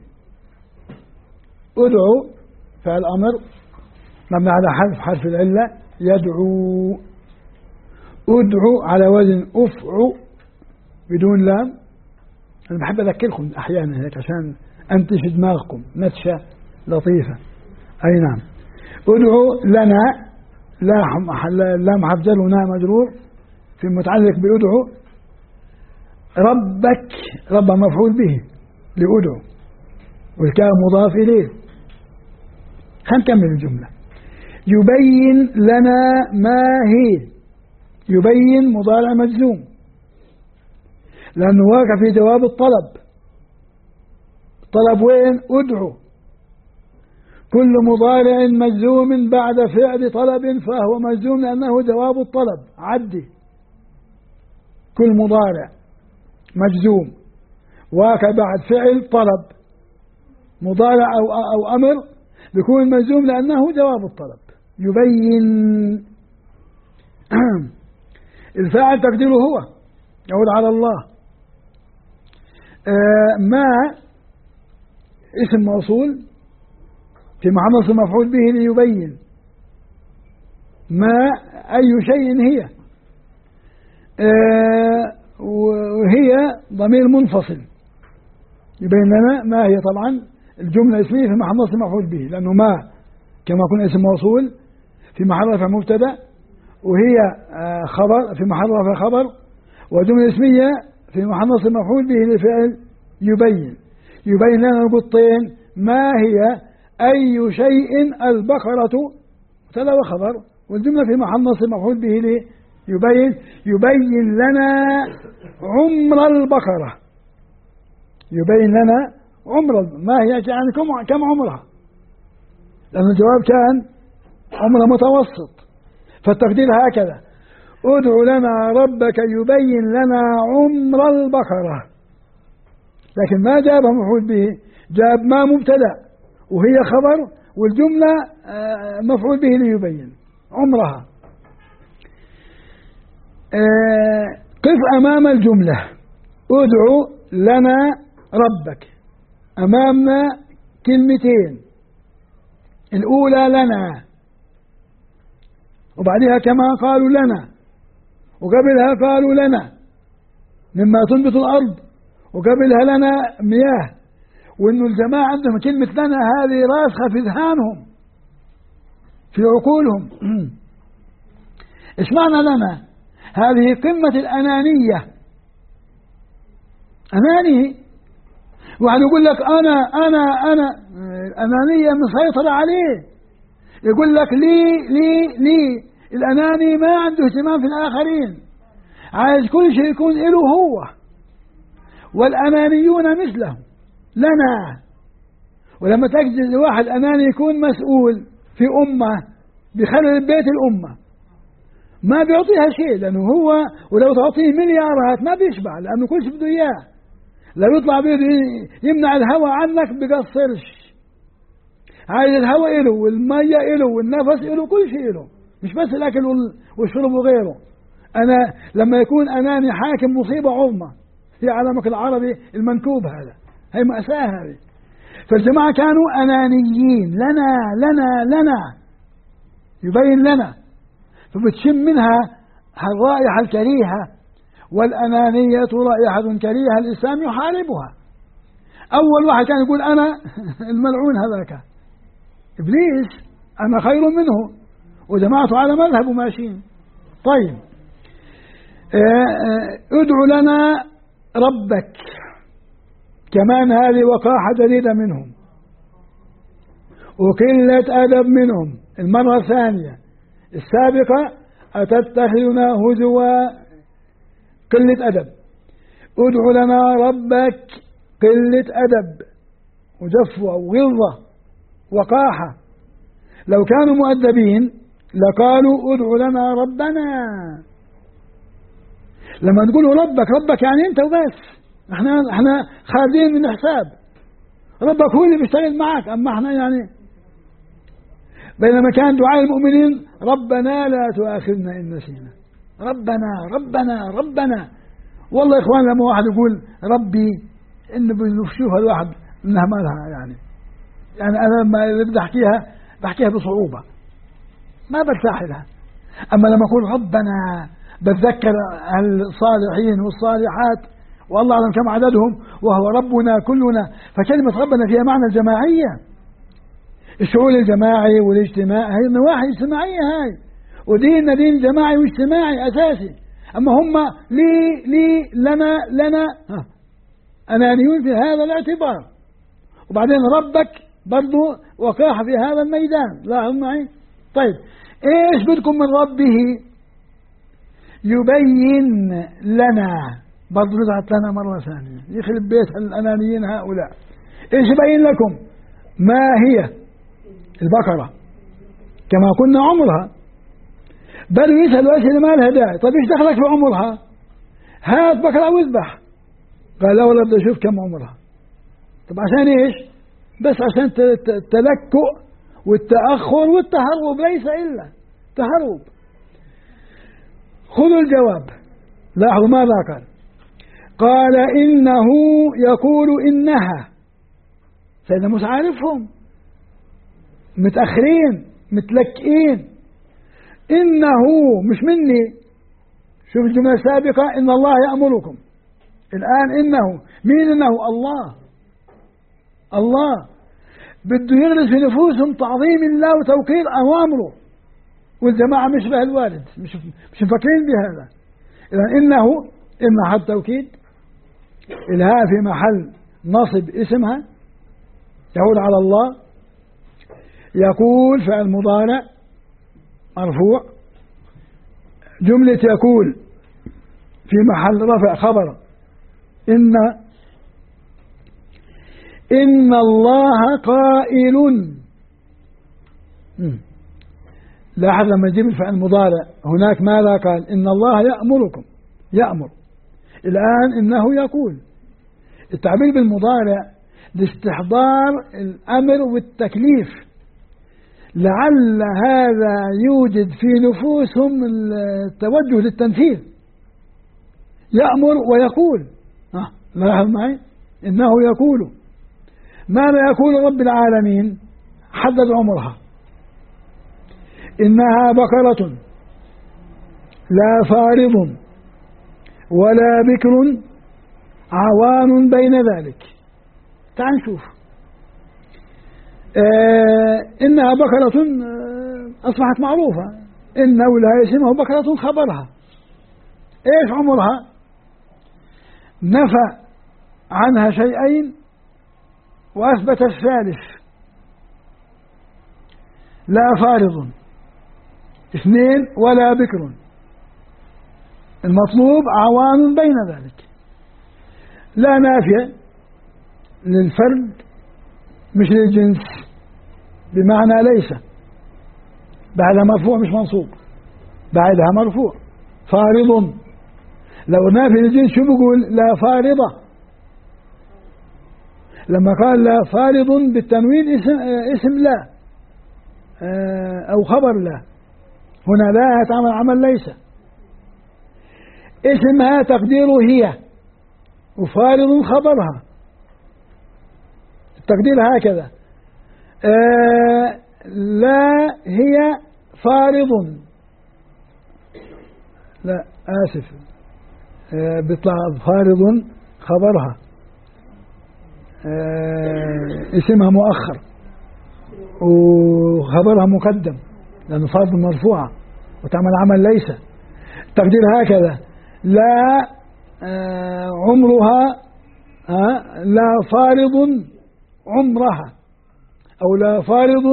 ادعو فعل أمر مبني على حرف العلة يدعو. ادعو على وزن أفعو بدون لام. أنا بحب أذكركم أحيانا هيك عشان أنتش دماغكم نتشة لطيفة. أي نعم. ادعو لنا لام حرف جر وناء مجرور في متعلق بادعو. ربك رب مفعول به لأدعو والكاف مضاف إليه. خلينا نكمل الجملة. يبين لنا ما هي. يبين مضارع مجزوم لأنه واقع في جواب الطلب. الطلب وين؟ ادعو. كل مضارع مجزوم بعد فعل طلب فهو مجزوم لأنه جواب الطلب. عدي كل مضارع مجزوم واقع بعد فعل طلب مضارع أو أمر بيكون مجزوم لأنه جواب الطلب. يبين الفاعل تقديره هو يعود على الله. ما اسم موصول في محل نصب مفعول به ليبين ما أي شيء هي، وهي ضمير منفصل يبين لنا ما هي. طبعا الجملة اسمية في محل نصب مفعول به، لأنه ما كما قلنا اسم موصول في محل رفع مبتدأ، وهي خبر في محل رفع خبر، وجملة اسمية في محل نصب مفعول به لفعل يبين لنا القطين ما هي أي شيء البقرة مبتدأ وخبر، والجملة في محل نصب مفعول به يبين لنا عمر البقرة، يبين لنا ما هي يعني كم عمرها، لأن الجواب كان عمر متوسط، فالتقدير هكذا: ادع لنا ربك يبين لنا عمر البقرة. لكن ما جاب مفعول به، جاب ما مبتدأ وهي خبر، والجملة مفعول به ليبين عمرها. قف أمام الجملة ادع لنا ربك، أمامنا كلمتين، الأولى لنا، وبعدها كما قالوا لنا، وقبلها قالوا لنا مما تنبت الأرض، وقبلها لنا مياه. وإنه الجماعة عندهم كلمة لنا هذه راسخة في ذهانهم في عقولهم. إيش معنى لنا؟ هذه قمة الأنانية، أناني، واحد يقول لك أنا الأنانية مسيطرة عليه، يقول لك لي الأناني ما عنده اهتمام في الآخرين، عايز كل شيء يكون له هو، والأنانيون مثله لنا. ولما تجد واحد أناني يكون مسؤول في أمة بخلل بيت الأمة، ما بيعطيها شيء، لأنه هو ولو تعطيه مليارات ما بيشبع، لأنه كل شيء بده إياه. لو يطلع بيده يمنع الهواء عنك بقصرش، عايز الهواء إله والمية إله والنفس إله، كل شيء إله، مش بس الأكل والشرب وغيره. أنا لما يكون أناني حاكم مصيبة عظمى في عالمك العربي المنكوب، هي مأساة هذه. فالجماعة كانوا أنانيين، لنا يبين لنا، فبتشم منها الرائحة الكريهة، والأنانية رائحة كريهة الإسلام يحاربها. أول واحد كان يقول أنا الملعون هذاك إبليس، أنا خير منه، وجماعته على مذهب ماشيين. طيب، ادع لنا ربك، كمان هذه وقاحة جديدة منهم وقلة أدب منهم. المرة الثانية، السابقة أتتخذنا هزوا، قلة أدب. ادع لنا ربك، قلة أدب وجفوة وغلظة وقاحة. لو كانوا مؤدبين لقالوا ادع لنا ربنا. لما نقول ربك يعني انت وبس، احنا خارجين من الحساب، ربك هو اللي بيشتغل معك، اما احنا يعني. بينما كان دعاء المؤمنين ربنا لا تؤاخذنا ان نسينا، ربنا. والله يا اخوان لما واحد يقول ربي، انه بنشوفها الواحد انها ما لها يعني انا لما بدي بحكيها بصعوبه، ما برتاح لها. اما لما اقول ربنا بتذكر الصالحين والصالحات، والله أعلم كم عددهم، وهو ربنا كلنا. فكلمة ربنا فيها معنى الجماعية، الشعور الجماعي والاجتماع، هي نواحي اجتماعية هاي، وديننا دين جماعي واجتماعي أساسي. أما هم لي لنا أنانيون في هذا الاعتبار. وبعدين ربك برضو وقاحة في هذا الميدان، لاحظوا معي. طيب، إيش بدكم من ربه؟ يبين لنا، برضو رجعت لنا مرة ثانية، يخرب بيت الأنانيين هؤلاء. إيش يبين لكم؟ ما هي البقرة كما كنا عمرها، بل يسألوا أسئلة ما لها داعي. طيب إيش دخلك في عمرها؟ هات بقرة واذبح. قال لا والله بدي أشوف كم عمرها. طب عشان إيش؟ بس عشان التلكؤ والتأخر والتهرب، ليس إلا تهرب. خذوا الجواب، لاحظوا ماذا قال: قال إنه يقول إنها. سيدنا موسى عارفهم متأخرين متلكئين. إنه مش مني. شوف الجملة السابقة إن الله يأمركم، الآن إنه. مين إنه؟ الله. الله بده يغرس في نفوسهم تعظيم الله وتوقير أوامره، والجماعة مش به الوالد، مش مفكرين بهذا. إذا إنه إما حرف توكيد، الهاء في محل نصب اسمها يعود على الله. يقول فعل مضارع مرفوع. جملة يقول في محل رفع خبر إن الله قائل. لاحظ لما يجيب الفعل المضارع هناك ماذا قال؟ إن الله يأمركم، يأمر. الآن إنه يقول. التعبير بالمضارع لاستحضار الأمر والتكليف، لعل هذا يوجد في نفوسهم التوجه للتنفيذ. يأمر ويقول. لاحظ معي إنه يقول. ماذا يقول رب العالمين؟ حدد عمرها. إنها بقرة لا فارض ولا بكر عوان بين ذلك. تعال نشوف. إنها بقرة أصبحت معروفة. إنه لا اسمه بقرة خبرها. إيش عمرها؟ نفى عنها شيئين وأثبت الثالث. لا فارض 2 ولا بكر. المطلوب عوان بين ذلك. لا نافية للفرد مش للجنس، بمعنى ليس. بعدها مرفوع مش منصوب، بعدها مرفوع. فارض لو نافي للجنس شو بيقول؟ لا فارضة. لما قال لا فارض بالتنوين اسم لا أو خبر لا. هنا لا تعمل عمل ليس. اسمها تقديره هي، وفارض خبرها. التقدير هكذا. لا هي فارض. لا آسف، بيطلع فارض خبرها. اسمها مؤخر وخبرها مقدم لأنه فرض مرفوعة وتعمل عمل ليس. التقدير هكذا. لا عمرها لا فارض عمرها، أو لا فارض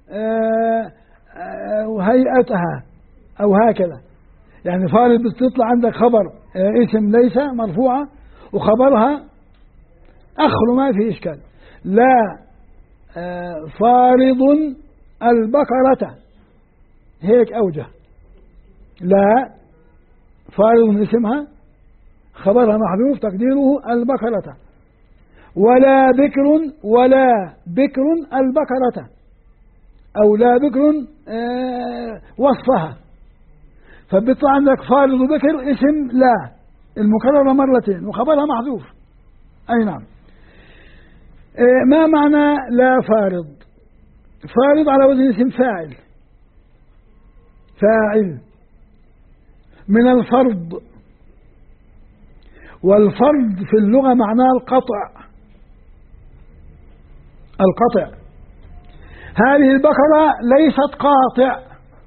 هيئتها، أو هكذا. يعني فارض بتطلع عندك خبر اسم ليس مرفوعة وخبرها أخر ما في إشكال. لا فارض البقرة، هيك أوجه. لا فارض اسمها خبرها محذوف تقديره البقرة. ولا بكر البقرة، أو لا بكر وصفها. فبيطلع عندك فارض بكر اسم لا المكررة مرتين وخبرها محذوف. أي نعم. ما معنى لا فارض؟ فارض على وزن اسم فاعل من الفرض، والفرض في اللغة معناه القطع. هذه البقرة ليست قاطع،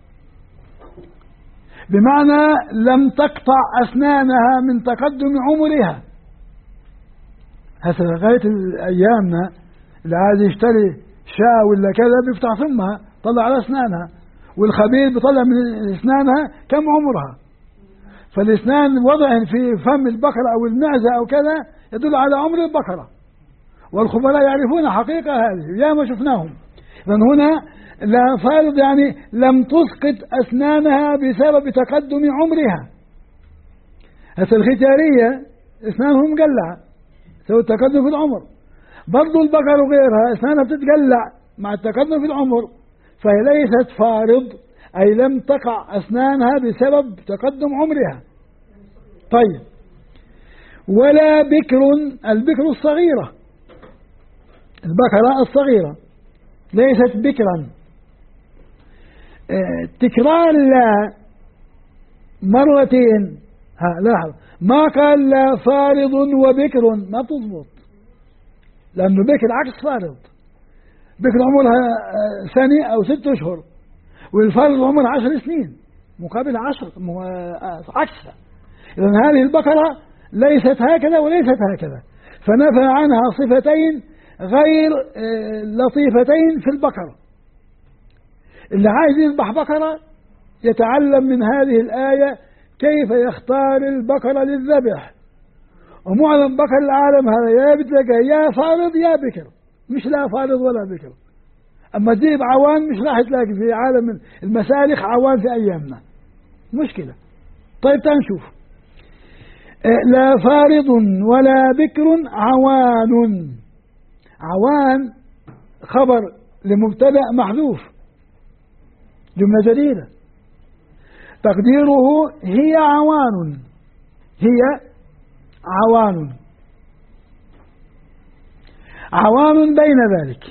بمعنى لم تقطع أسنانها من تقدم عمرها. هسه لغاية أيامنا اللي عايز يشتري شاة ولا كذا بيفتح ثمها طلع على أسنانها، والخبير بيطلع من أسنانها كم عمرها. فالأسنان وضعهم في فم البقرة أو المعزة أو كذا يدل على عمر البقرة، والخبراء يعرفون حقيقة هذه يا ما شفناهم. لأن هنا لا فارض يعني لم تسقط أسنانها بسبب تقدم عمرها. هسه الختيارية أسنانهم مقلعة سوى التقدم في العمر. برضو البقر وغيرها أسنانها بتتقلع مع التقدم في العمر، فهي ليست فارض أي لم تقع أسنانها بسبب تقدم عمرها. طيب، ولا بكر، البكر الصغيرة، البكرة الصغيرة ليست بكرا. تكرار لا مرتين، لاحظ ما قال لا فارض وبكر، ما تضبط، لأنه بكر عكس فارض. بكر عمرها سنة أو 6 أشهر، والفارض عمرها 10 سنين مقابل 10 عكسها. إذن هذه البقرة ليست هكذا وليست هكذا، فنفى عنها صفتين غير لطيفتين في البقرة. اللي عايز يذبح بقرة يتعلم من هذه الآية كيف يختار البقرة للذبح. ومعظم بقر العالم هذا يا بتلاقي يا فارض يا بكر، مش لا فارض ولا بكر. أما تجيب عوان مش راح تلاقي في عالم المسالخ عوان في أيامنا، مشكلة. طيب تنشوف لا فارض ولا بكر عوان. عوان خبر لمبتدأ محذوف، جملة جديدة، تقديره هي عوان، هي عوان. عوان بين ذلك،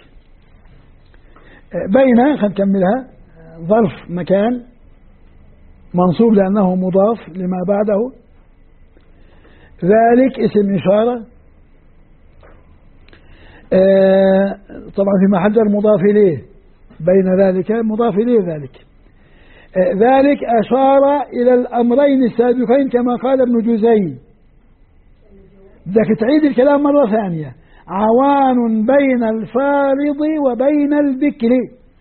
بين خنكملها ظرف مكان منصوب لأنه مضاف لما بعده، ذلك اسم إشارة، طبعا في محل المضاف إليه، بين ذلك مضاف إليه ذلك. ذلك أشار إلى الأمرين السابقين كما قال ابن جزي. بدك تعيد الكلام مرة ثانية، عوان بين الفارض وبين البكر،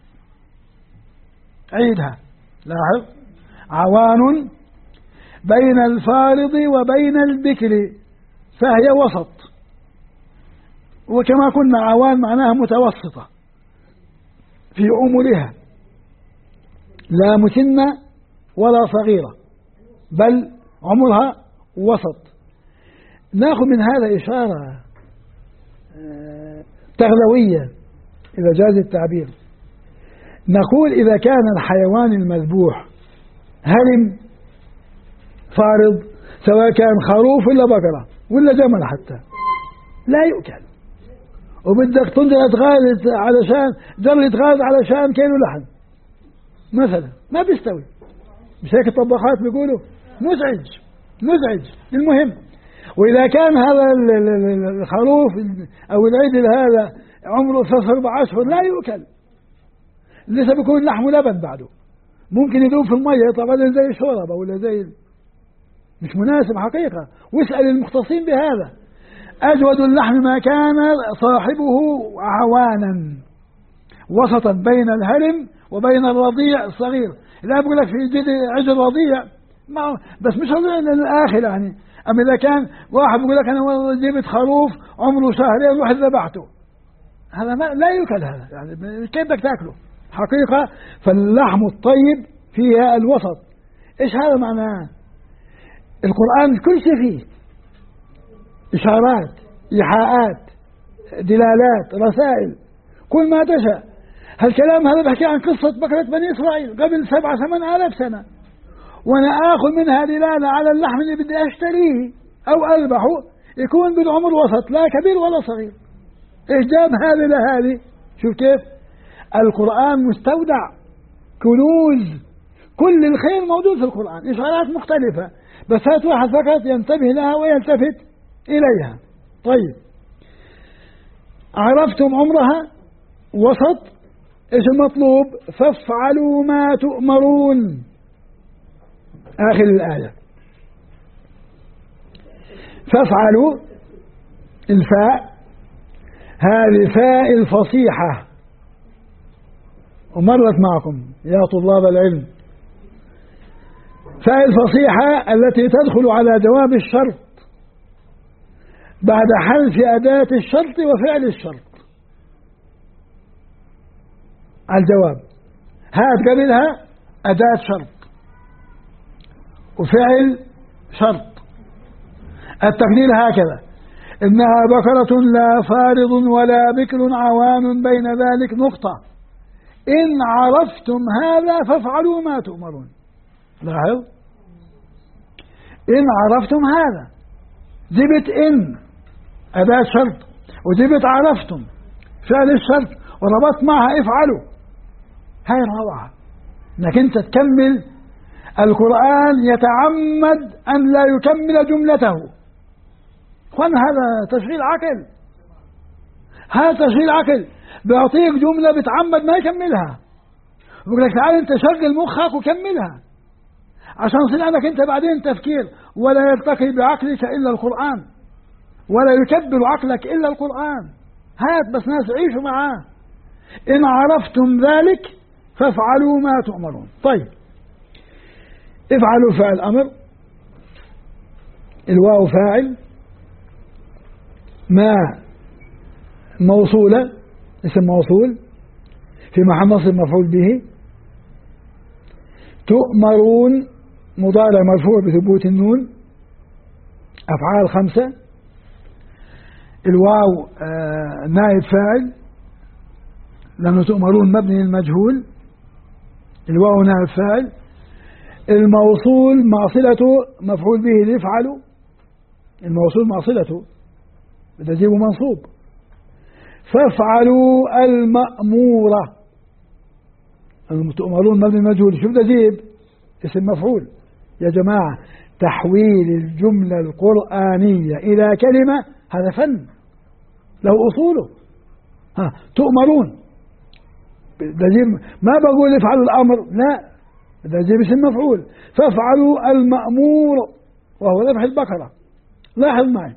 عيدها، لاحظ عوان بين الفارض وبين البكر فهي وسط، وكما قلنا عوان معناها متوسطة في أمورها، لا مسنة ولا صغيرة بل عمرها وسط. ناخذ من هذا إشارة تغلوية إذا جاز التعبير، نقول إذا كان الحيوان المذبوح هرم فارض، سواء كان خروف ولا بقرة ولا جمل حتى، لا يؤكل، وبدك تنزل تغاز علشان جر يتغاز علشان كيلو لحم مثلا، ما بيستوي. مش هيك الطباخات بيقولوا مزعج مزعج. المهم، وإذا كان هذا الخروف أو العجل هذا عمره 3-4 أشهر لا يؤكل، لسه بيكون لحمه لبن بعده، ممكن يذوب في المية طبعا زي الشوربة ولا زي مش مناسب حقيقة. واسأل المختصين بهذا، أجود اللحم ما كان صاحبه عوانا وسطا بين الهرم وبين الرضيع الصغير. لا بقول لك في جد عجل رضيع بس مش رضيع للآخر يعني. أما إذا كان واحد بيقول لك أنا جبت خروف عمره 2 شهر رحت ذبحته، هذا لا يؤكل، هذا يعني كيف بدك تاكله حقيقة. فاللحم الطيب فيها الوسط. إيش هذا معناه؟ القرآن كل شيء فيه إشارات، إيحاءات، دلالات، رسائل، كل ما تشاء. هالكلام هذا بحكي عن قصة بقرة بني إسرائيل قبل 7-8 آلاف سنة، وأنا آخذ منها دلالة على اللحم اللي بدي أشتريه أو أذبحه يكون بالعمر وسط، لا كبير ولا صغير. إيش جاب هذه لهذه؟ شوف كيف القرآن مستودع كنوز، كل الخير موجود في القرآن، إشارات مختلفة، بس هات واحد فقط ينتبه لها ويلتفت إليها. طيب عرفتم عمرها وسط، إيش المطلوب؟ فافعلوا ما تؤمرون، آخر الآية. فافعلوا، الفاء هذه فاء الفصيحة، ومرت معكم يا طلاب العلم، فاء الفصيحة التي تدخل على جواب الشرط بعد حذف أداة الشرط وفعل الشرط على الجواب. هات قبلها أداة شرط وفعل شرط. التقدير هكذا: إنها بقرة لا فارض ولا بكر عوان بين ذلك نقطة، إن عرفتم هذا فافعلوا ما تؤمرون. لاحظ، إن عرفتم هذا جبت إن أداة شرط، وجبت عرفتم فعل الشرط، وربطت معها افعلوا. هاي الروعة، انك انت تكمل القرآن يتعمد ان لا يكمل جملته. اخوان هذا تشغيل عقل، هذا تشغيل عقل. بيعطيك جملة بتعمد ما يكملها، بيقول لك تعال انت شغل مخك وكملها عشان يصير عندك انت بعدين تفكير. ولا يلتقي بعقلك الا القرآن، ولا يكبر عقلك الا القرآن. هات بس ناس عيشوا معاه. ان عرفتم ذلك فافعلوا ما تؤمرون. طيب، افعلوا فعل امر، الواو فاعل، ما موصولة اسم موصول في محل نصب مفعول به، تؤمرون مضارع مرفوع بثبوت النون، أفعال 5، الواو نائب فاعل لأنه تؤمرون مبني للمجهول، الواو نائب فاعل، الموصول مع صلته مفعول به ليفعلوا، الموصول مع صلته بدأ يجيبه منصوب، فافعلوا المأمورة، تؤمرون مبني للمجهول، شو بدأ يجيب؟ اسم مفعول. يا جماعة تحويل الجملة القرآنية إلى كلمة هذا فن له أصوله. تؤمرون ما بقول افعلوا الأمر، لا، بدأ يجيب اسم مفعول. فافعلوا المأمور وهو ذبح البقرة. لاحظ معي،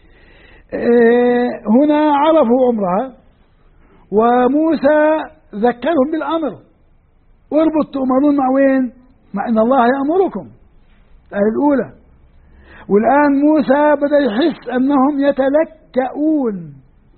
هنا عرفوا عمرها وموسى ذكرهم بالأمر. اربط تؤمرون مع وين؟ مع إن الله يأمركم، الآية الأولى. والآن موسى بدأ يحس أنهم يتلكؤون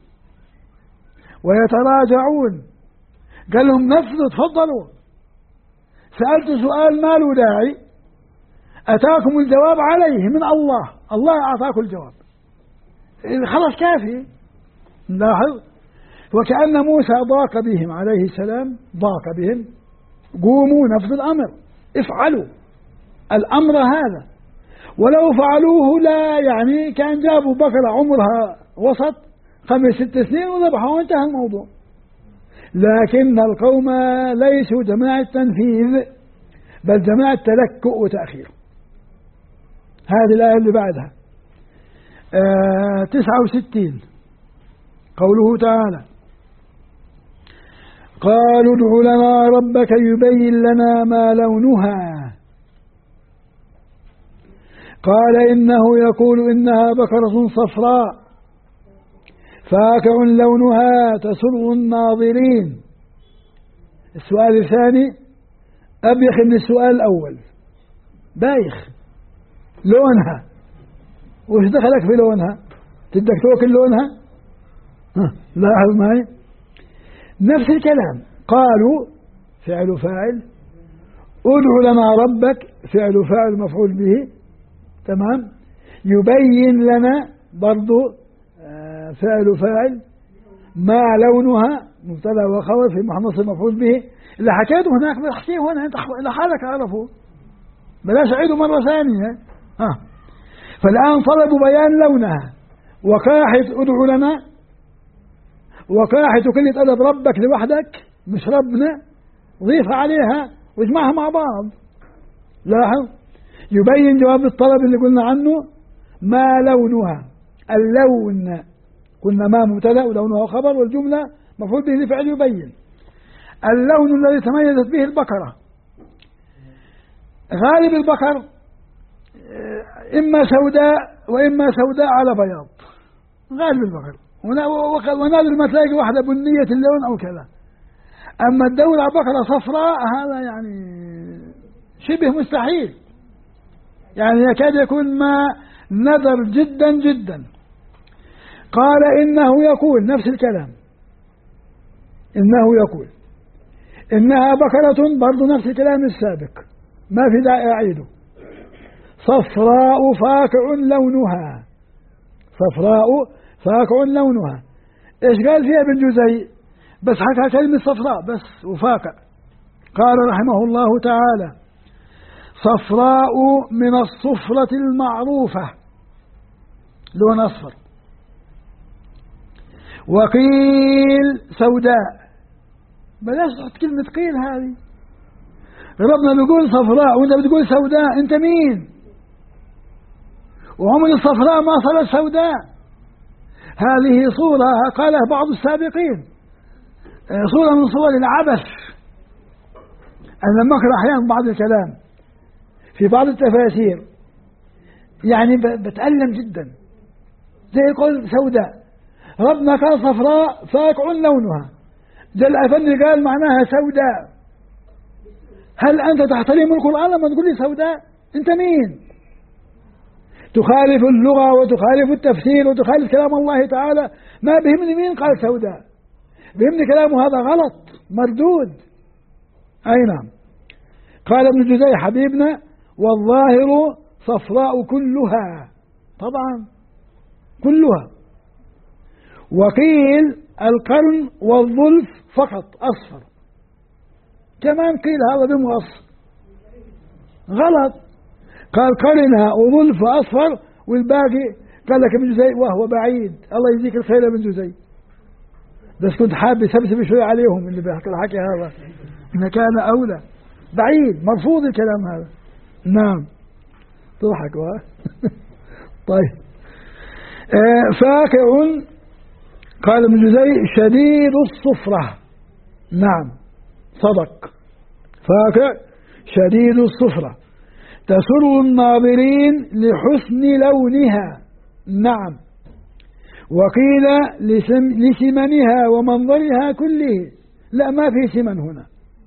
ويتراجعون، قال لهم نفذوا تفضلوا. سألت سؤال ما له داعي، أتاكم الجواب عليه من الله، الله أعطاكم الجواب، خلاص كافي. لاحظ، وكأن موسى ضاق بهم عليه السلام، ضاق بهم، قوموا نفذوا الأمر، افعلوا الأمر هذا. ولو فعلوه لا يعني كان جابوا بقرة عمرها وسط 5-6 سنين وذبحوها وانتهى الموضوع. لكن القوم ليسوا جماعة تنفيذ، بل جماعة تلكؤ وتأخير. هذه الآية اللي بعدها 69 قوله تعالى: قالوا ادع لنا ربك يبين لنا ما لونها، قال إنه يقول إنها بقرة صفراء فاقع لونها تسر الناظرين. السؤال الثاني أبيخ من السؤال الأول، بايخ، لونها، وش دخلك في لونها؟ تدك توكل لونها؟ لاحظ معي نفس الكلام. قالوا فعل فاعل، ادع لنا ربك فعل فاعل مفعول به، تمام. يبين لنا برضو فعل فاعل، ما لونها مبتدا وخبر في محل نصب مفعول به. اللي حكيته هناك بحكيه هنا انت لحالك عرفه، بلاش اعيده مره ثانيه. فالان طلبوا بيان لونها، وقاحة ادع لنا، وقاحة كلمة أدب ربك لوحدك مش ربنا، ضيف عليها واجمعها مع بعض. لاحظ، يبين جواب الطلب اللي قلنا عنه، ما لونها، اللون قلنا ما مبتدا ولونها خبر، والجملة مفعول به لفعل يبين. اللون الذي تميزت به البقرة، غالب البقر إما سوداء وإما سوداء على بياض، غالب البقر، ونادر ما تلاقي واحدة بنية اللون أو كذا. أما تدور على بقرة صفراء هذا يعني شبه مستحيل، يعني يكاد يكون ما نذر جدا جدا. قال إنه يقول نفس الكلام، إنه يقول إنها بقرة، برضو نفس الكلام السابق ما في داعي أعيده. صفراء فاقع لونها، صفراء فاقع لونها. إيش قال فيها ابن جزي؟ بس حكى كلمة صفراء بس وفاقع. قال رحمه الله تعالى: صفراء من الصفرة المعروفة، لون أصفر. وقيل سوداء، بلاش تحط كلمة قيل هذه، ربنا بيقول صفراء وانت بتقول سوداء، انت مين؟ وعمر الصفراء ما صارت سوداء. هذه صورة قالها بعض السابقين، صورة من صور العبث. أنا لما أقرأ أحيانا بعض الكلام في بعض التفاسير يعني بتألم جدا، زي يقول سوداء، ربنا قال صفراء فاقع لونها، ده الأفندي قال معناها سوداء. هل أنت تحترم القرآن لما تقول لي سوداء؟ أنت مين؟ تخالف اللغة وتخالف التفسير وتخالف كلام الله تعالى. ما بهمني مين قال سوداء، بهمني كلامه هذا غلط مردود. أي نعم. قال ابن جزي حبيبنا والظاهر صفراء كلها، طبعا كلها. وقيل القرن والظلف فقط أصفر، كمان قيل هذا بمغص، غلط. قال قرنها وظلف أصفر والباقي قال لك ابن جزي وهو بعيد. الله يجزيك الخير يا ابن جزي، بس كنت حابب يسبسب شوية عليهم اللي بيحكي الحكي هذا، إن كان أولى. بعيد، مرفوض الكلام هذا. نعم تضحكوا. طيب. فاقع قال ابن جزي شديد الصفرة. نعم صدق، فاقع شديد الصفرة تسر الناظرين لحسن لونها. نعم. وقيل لسمنها ومنظرها كله، لا ما في سمن هنا.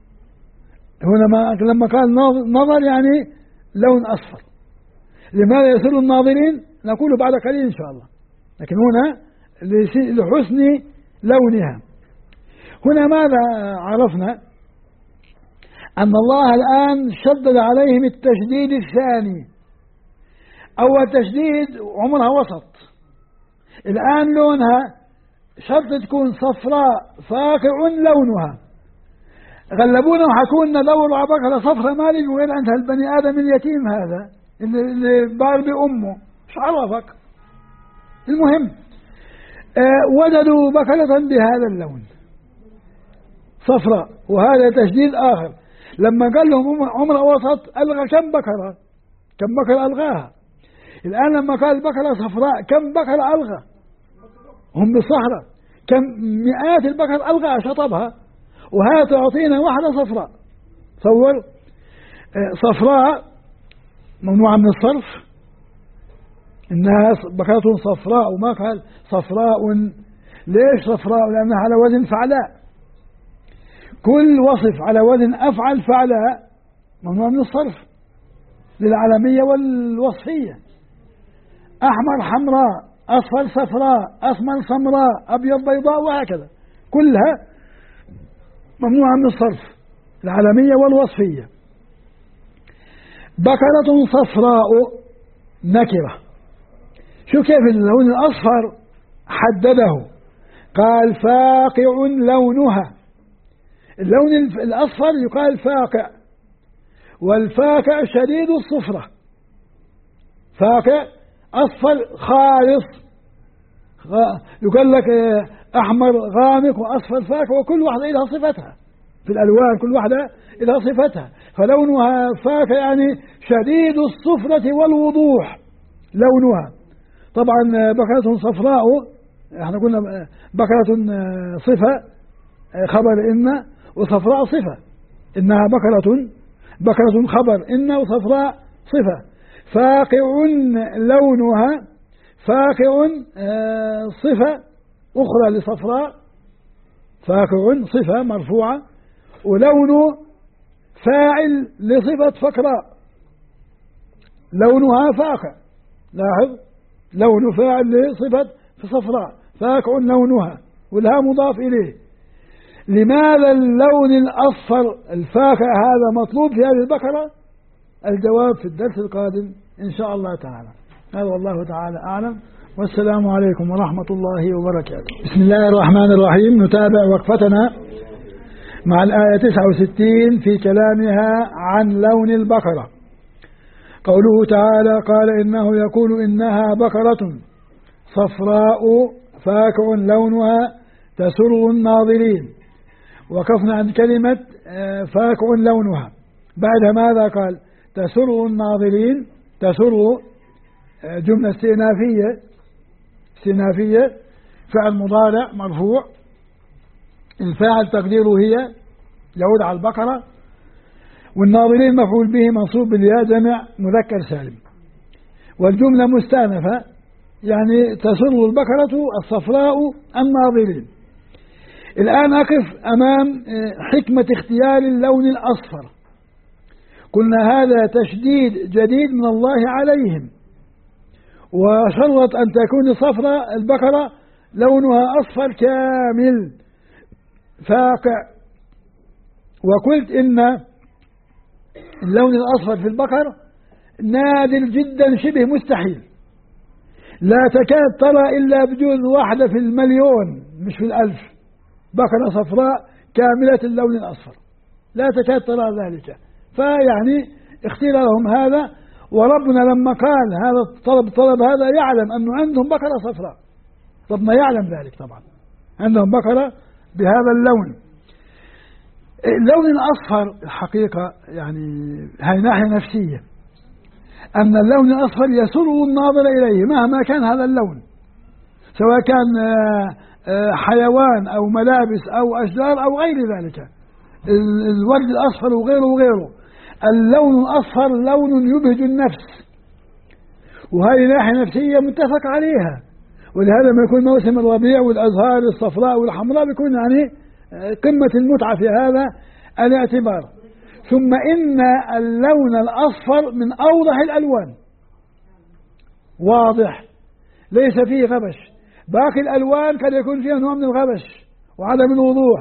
لما قال نظر يعني لون أصفر. لماذا يسر الناظرين؟ نقول بعد قليل إن شاء الله، لكن هنا لحسن لونها. هنا ماذا عرفنا؟ أن الله الآن شدد عليهم التشديد الثاني. أول تشديد عمرها وسط، الآن لونها شرط تكون صفراء فاقع لونها. غلبونا وحكوا لنا دوروا على بقرة صفراء ما لقوا غير عندها البني آدم اليتيم هذا اللي بار بأمه، مش عرفك. المهم وجدوا بقرة بهذا اللون صفراء، وهذا تشديد آخر. لما قال لهم عمر وسط ألغى كم بقرة؟ كم بقرة ألغاها؟ الآن لما قال بقرة صفراء كم بقرة ألغى؟ هم بالصحراء كم مئات البقر ألغى شطبها، وهي تعطينا واحدة صفراء. تصور صفراء ممنوعة من الصرف، إنها بقرة صفراء، وما قال صفراء. ليش صفراء؟ لأنها على وزن فعلاء، كل وصف على وزن أفعل فعلاء ممنوع من الصرف للعالمية والوصفية. أحمر حمراء، أصفر صفراء، أسمر سمراء، أبيض بيضاء، وهكذا كلها ممنوعة من الصرف العالمية والوصفية. بقرة صفراء نكرة. شو كيف اللون الأصفر حدده؟ قال فاقع لونها. اللون الأصفر يقال فاقع، والفاقع شديد الصفرة. فاقع أصفر خالص، يقول لك أحمر غامق وأصفر فاقع، وكل واحدة لها صفتها في الألوان، كل واحدة لها صفتها. فلونها فاقع يعني شديد الصفرة والوضوح لونها. طبعا بقرة صفراء احنا قلنا بقرة صفة خبر إن، وصفراء صفة، إنها بقرة خبر إن، وصفراء صفة. فاقع لونها، فاقع صفة أخرى لصفراء، فاقع صفة مرفوعة، ولون فاعل لصفة فقراء، لونها فاقع. لاحظ لون فاعل لصفة صفراء، فاقع لونها، والها مضاف إليه. لماذا اللون الأصفر الفاقع هذا مطلوب في هذه البقرة؟ الجواب في الدرس القادم إن شاء الله تعالى. هذا والله تعالى أعلم، والسلام عليكم ورحمة الله وبركاته. بسم الله الرحمن الرحيم. نتابع وقفتنا مع الآية 69 في كلامها عن لون البقرة. قوله تعالى: قال إنه يقول إنها بقرة صفراء فاقع لونها تسر الناظرين. وقفنا عند كلمة فاقع لونها، بعدها ماذا قال؟ تسر الناظرين. تسر جملة استئنافية فعل مضارع مرفوع، الفاعل تقديره هي، يعود على البقرة، والناظرين مفعول به منصوب بالياء جمع مذكر سالم، والجملة مستأنفة يعني تسر البقرة الصفراء الناظرين. الآن أقف أمام حكمة اختيار اللون الأصفر. قلنا هذا تشديد جديد من الله عليهم، وشرط أن تكون صفراء البقرة لونها أصفر كامل فاقع. وقلت إن اللون الأصفر في البقر نادر جدا شبه مستحيل، لا تكاد ترى إلا بجوز واحدة في المليون مش في الألف بقرة صفراء كاملة اللون الأصفر، لا تكاد ترى ذلك. فيعني اختير لهم هذا، وربنا لما قال هذا طلب هذا يعلم أنه عندهم بقرة صفراء، ربنا يعلم ذلك طبعا، عندهم بقرة بهذا اللون. اللون الأصفر الحقيقة يعني هي ناحية نفسية، أن اللون الأصفر يسر الناظر إليه مهما كان هذا اللون، سواء كان حيوان أو ملابس أو أشجار أو غير ذلك، الورد الأصفر وغيره. اللون الأصفر لون يبهج النفس، وهذه ناحية نفسية متفق عليها. ولهذا ما يكون موسم الربيع والأزهار الصفراء والحمراء بيكون يعني قمة المتعة في هذا الاعتبار. ثم إن اللون الأصفر من أوضح الألوان، واضح ليس فيه غبش. باقي الألوان قد يكون فيها نوع من الغبش وعدم الوضوح،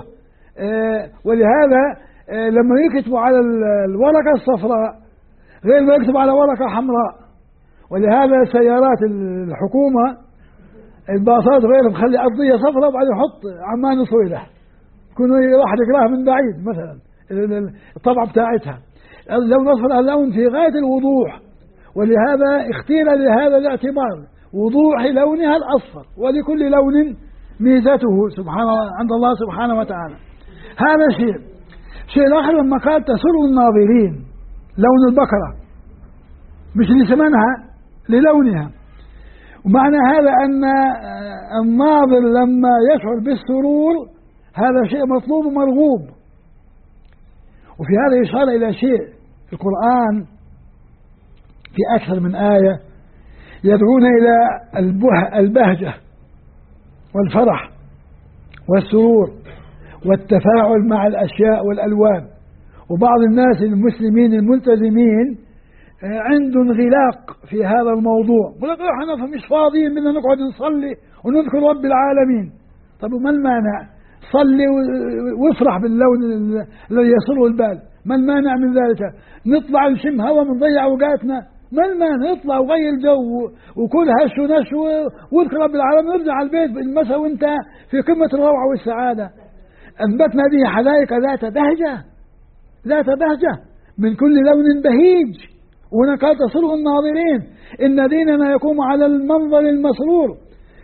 ولهذا لما يكتبوا على الورقة الصفراء غير ما يكتبوا على ورقة حمراء. ولهذا سيارات الحكومة الباصات غير مخلي أرضية صفراء وبعدين يحط عمان صويلة، يكون واحد يقراها من بعيد مثلا الطبعة بتاعتها. اللون الأصفر اللون في غاية الوضوح، ولهذا اختير لهذا الاعتبار وضوح لونها الأصفر، ولكل لون ميزته سبحانه عند الله سبحانه وتعالى. هذا شيء الآخر لما قال تسر الناظرين لون البقرة، مش لثمنها للونها. ومعنى هذا أن الناظر لما يشعر بالسرور هذا شيء مطلوب ومرغوب. وفي هذا إشارة إلى شيء في القرآن في أكثر من آية يدعون إلى البهجة والفرح والسرور والتفاعل مع الأشياء والألوان. وبعض الناس المسلمين الملتزمين عندهم غلاق في هذا الموضوع، يقول لك احنا مش فاضيين بدنا نقعد نصلي ونذكر رب العالمين. طب وما المانع؟ صلي وافرح باللون الذي يسر البال، ما المانع من ذلك؟ نطلع نشم هوا نضيع اوقاتنا، ما المانع؟ نطلع وغير جو وكل هش ونش واذكر رب العالمين ونرجع على البيت بالمساء وانت في قمة الروعة والسعادة. أنبتنا به حدائق ذات بهجة من كل لون بهيج. وهنا قال تسر الناظرين إن ديننا يقوم على المنظر المسرور.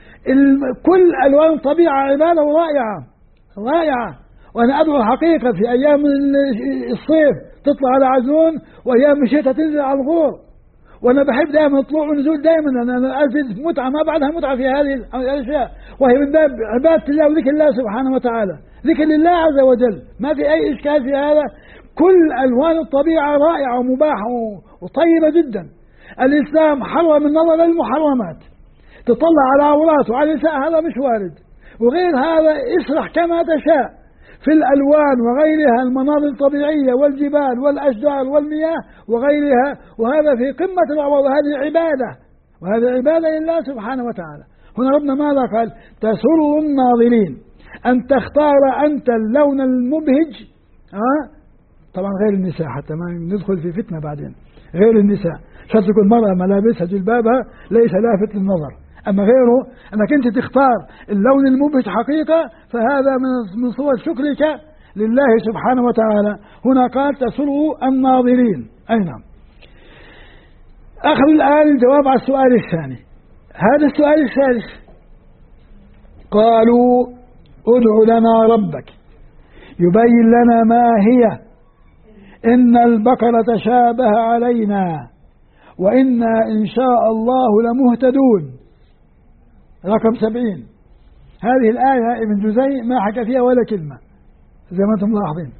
كل ألوان الطبيعة عبادة رائعة. وأنا أدعو حقيقة في أيام الصيف تطلع على عزون، وأيام الشتاء تنزل على الغور. وأنا بحب دائما الطلوع والنزول دائما، أنا أجد متعة ما بعدها متعة في هذه الأشياء، وهي من باب عبادة الله وذكر الله سبحانه وتعالى، ذكر لله عز وجل، ما في أي إشكال في هذا. كل ألوان الطبيعة رائعة ومباحة وطيبة جدا. الإسلام حرم النظر للمحرمات، تطلع على عورات وعلى نساء هذا مش وارد. وغير هذا اسرح كما تشاء في الألوان وغيرها، المناظر الطبيعية والجبال والأشجار والمياه وغيرها، وهذا في قمة الروعة، وهذه عبادة لله سبحانه وتعالى. هنا ربنا ماذا قال؟ تسر الناظرين، أن تختار أنت اللون المبهج. طبعا غير النساء، حتى ما ندخل في فتنة بعدين. غير النساء شرط تكون مرأة ملابسها جلبابها ليس لافت للنظر، أما غيره أنك أنت تختار اللون المبهج حقيقة، فهذا من صور شكرك لله سبحانه وتعالى. هنا قال تسر الناظرين. أي نعم. أخذ الآن الجواب على السؤال الثاني، هذا السؤال الثالث. قالوا ادع لنا ربك يبين لنا ما هي إن البقرة تشابه علينا وإنا إن شاء الله لمهتدون. رقم 70. هذه الآية ابن جزي ما حكى فيها ولا كلمة زي ما أنتم ملاحظين.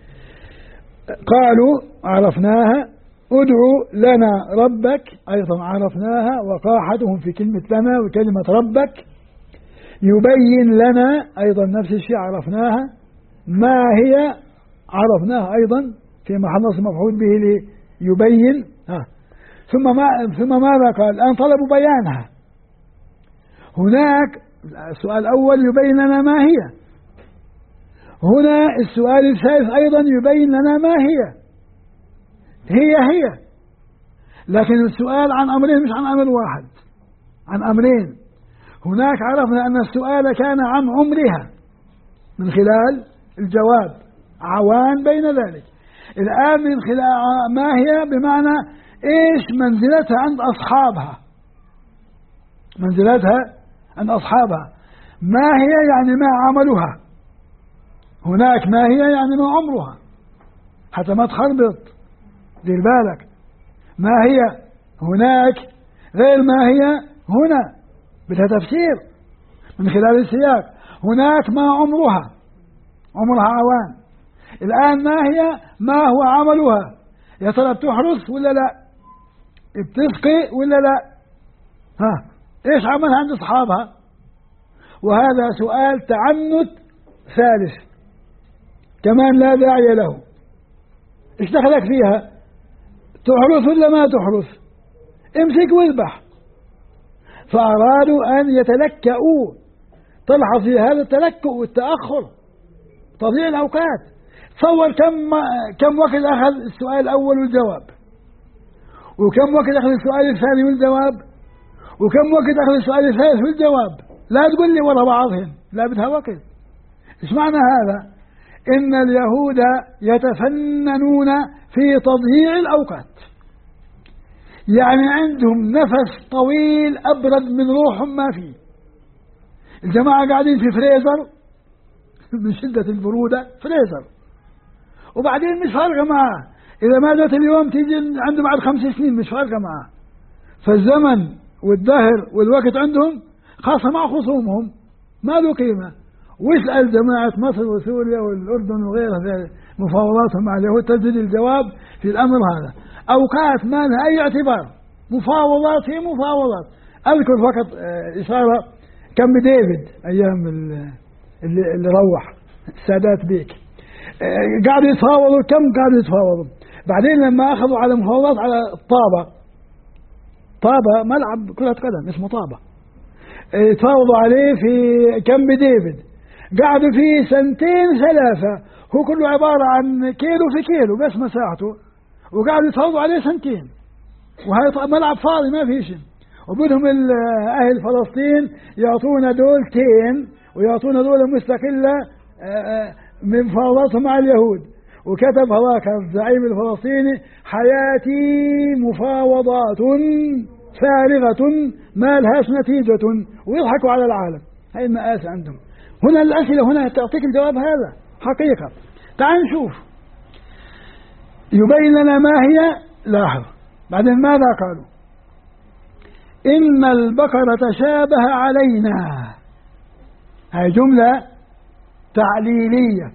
قالوا عرفناها، ادعوا لنا ربك أيضا عرفناها، وقاحتهم في كلمة لنا وكلمة ربك. يبين لنا أيضا نفس الشيء عرفناها. ما هي عرفناها أيضا في محل نصب مفعول به ليبين. ثم ماذا قال؟ الآن طلبوا بيانها. هناك السؤال الأول يبين لنا ما هي، هنا السؤال الثالث أيضا يبين لنا ما هي. هي لكن السؤال عن أمرين مش عن أمر واحد، عن أمرين. هناك عرفنا أن السؤال كان عن عمرها من خلال الجواب عوان بين ذلك. الآن من خلال ما هي بمعنى إيش منزلتها عند أصحابها، منزلتها عند أصحابها. ما هي يعني ما عملها، هناك ما هي يعني ما عمرها، حتى ما تخربط دير بالك. ما هي هناك غير ما هي هنا، بدها تفسير من خلال السياق. هناك ما عمرها، عمرها عوان. الآن ما هي ما هو عملها، يا ترى بتحرس ولا لا، بتسقي ولا لا، ايش عملها عند اصحابها. وهذا سؤال تعنت ثالث كمان لا داعي له. ايش دخلك فيها، تحرس ولا ما تحرس، امسك واذبح. فأرادوا أن يتلكؤوا. تلحظ في هذا التلكؤ والتأخر، تضييع الأوقات. تصور كم وقت أخذ السؤال الأول والجواب، وكم وقت أخذ السؤال الثاني والجواب، وكم وقت أخذ السؤال الثالث والجواب. لا تقول لي ورا بعضهم، لا بدها وقت. إيش معنى هذا؟ إن اليهود يتفننون في تضييع الأوقات، يعني عندهم نفس طويل أبرد من روحهم ما فيه. الجماعة قاعدين في فريزر من شدة البرودة، فريزر، وبعدين مش فارقة معاه إذا ما جت اليوم تيجي عنده بعد 5 سنين، مش فارقة معاه. فالزمن والدهر والوقت عندهم خاصة مع خصومهم ما له قيمة. واسأل جماعة مصر وسوريا والأردن وغيرها في مفاوضاتهم مع اليهود تجد الجواب في الأمر هذا. أوقات ما لها أي اعتبار، مفاوضات هي مفاوضات. أذكر فقط إشارة كم ديفيد أيام اللي روح السادات بيك، قاعدوا يتفاوضوا. كم قاعدوا يتفاوضوا؟ بعدين لما أخذوا على مفاوضات على طابة ملعب كرة قدم اسمه طابة، يتفاوضوا عليه في كم ديفيد، قعدوا فيه 2-3. هو كله عبارة عن كيلو في كيلو بس مساحته، وقعدوا يتفاوضوا عليه 2 وهي ملعب فاضي ما في شيء. وبدهم أهل فلسطين يعطونا دولتين ويعطونا دولة مستقلة من مفاوضاتهم مع اليهود. وكتب هذاك الزعيم الفلسطيني: حياتي مفاوضات فارغة ما لهاش نتيجة، ويضحكوا على العالم. هاي المآسي عندهم. هنا الأسئلة هنا تعطيك الجواب هذا حقيقة. تعال نشوف. يبين لنا ما هي. لاحظ بعدين ماذا قالوا؟ إن البقرة تشابه علينا. هاي جملة تعليلية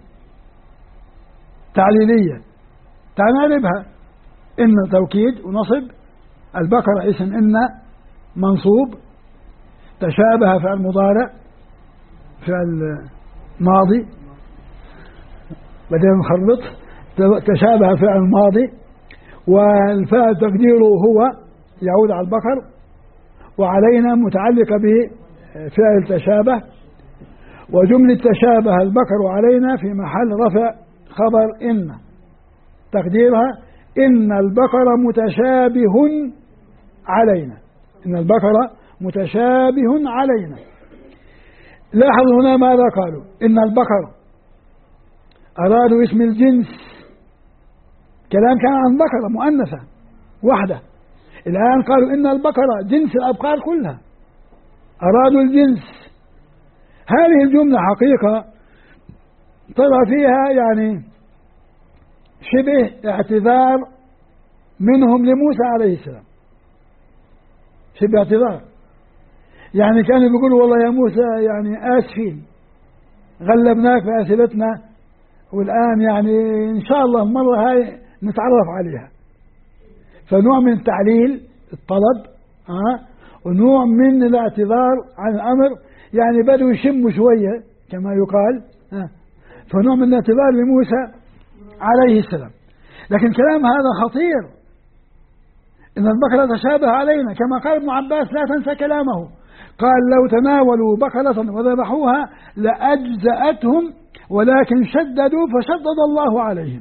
تعال نعرفها. إن توكيد ونصب، البقرة اسم إن منصوب، تشابه فعل مضارع، فعل ماضي بدل نخربط، تشابه فعل ماضي، والفاعل تقديره هو يعود على البقر، وعلينا متعلقة بفعل تشابه، وجملة تشابه البقر علينا في محل رفع خبر إن، تقديرها إن البقر متشابه علينا. إن البقر متشابه علينا. لاحظ هنا ماذا قالوا؟ إن البقر، أرادوا اسم الجنس. كلام كان عن بقرة مؤنثة واحدة. الآن قالوا إن البقرة جنس الأبقار كلها، أرادوا الجنس. هذه الجملة حقيقة طلع فيها يعني شبه اعتذار منهم لموسى عليه السلام، شبه اعتذار، يعني كانوا بيقولوا والله يا موسى يعني آسفين، غلبناك في أسئلتنا، والآن يعني إن شاء الله المرة هاي نتعرف عليها. فنوع من تعليل الطلب ونوع من الاعتذار عن الأمر، يعني بدوا يشموا شوية كما يقال، فنوع من الاعتذار لموسى عليه السلام. لكن كلام هذا خطير، إن البقرة تشابه علينا، كما قال ابن عباس لا تنسى كلامه، قال لو تناولوا بقرة وذبحوها لأجزأتهم ولكن شددوا فشدد الله عليهم.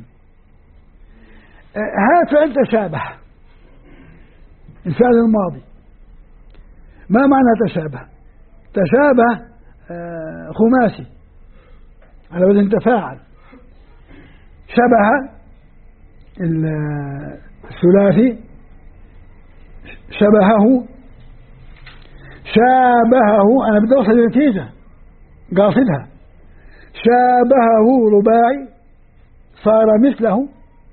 هذا فعل تشابه، الفعل الماضي. ما معنى تشابه؟ تشابه خماسي على وزن تفاعل. شبه الثلاثي، شبهه، شابهه، أنا بدي أوصل للنتيجة قاصدها، شابهه رباعي صار مثله.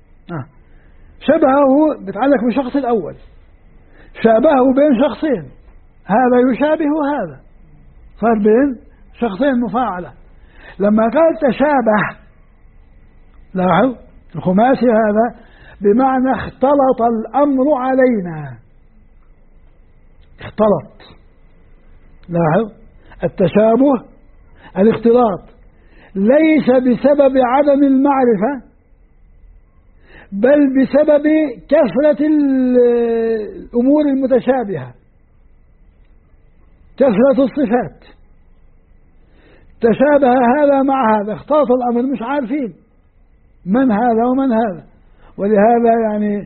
شبهه بتعلق بالشخص الأول، شابهه بين شخصين، هذا يشابه هذا، صار بين شخصين مفاعلة. لما قال تشابه، لاحظ الخماسي هذا بمعنى اختلط الأمر علينا، اختلط. لاحظ التشابه الاختلاط، ليس بسبب عدم المعرفة بل بسبب كثرة الأمور المتشابهة، كثرة الصفات. تشابه هذا مع هذا، اختلط الأمر، مش عارفين من هذا ومن هذا، ولهذا يعني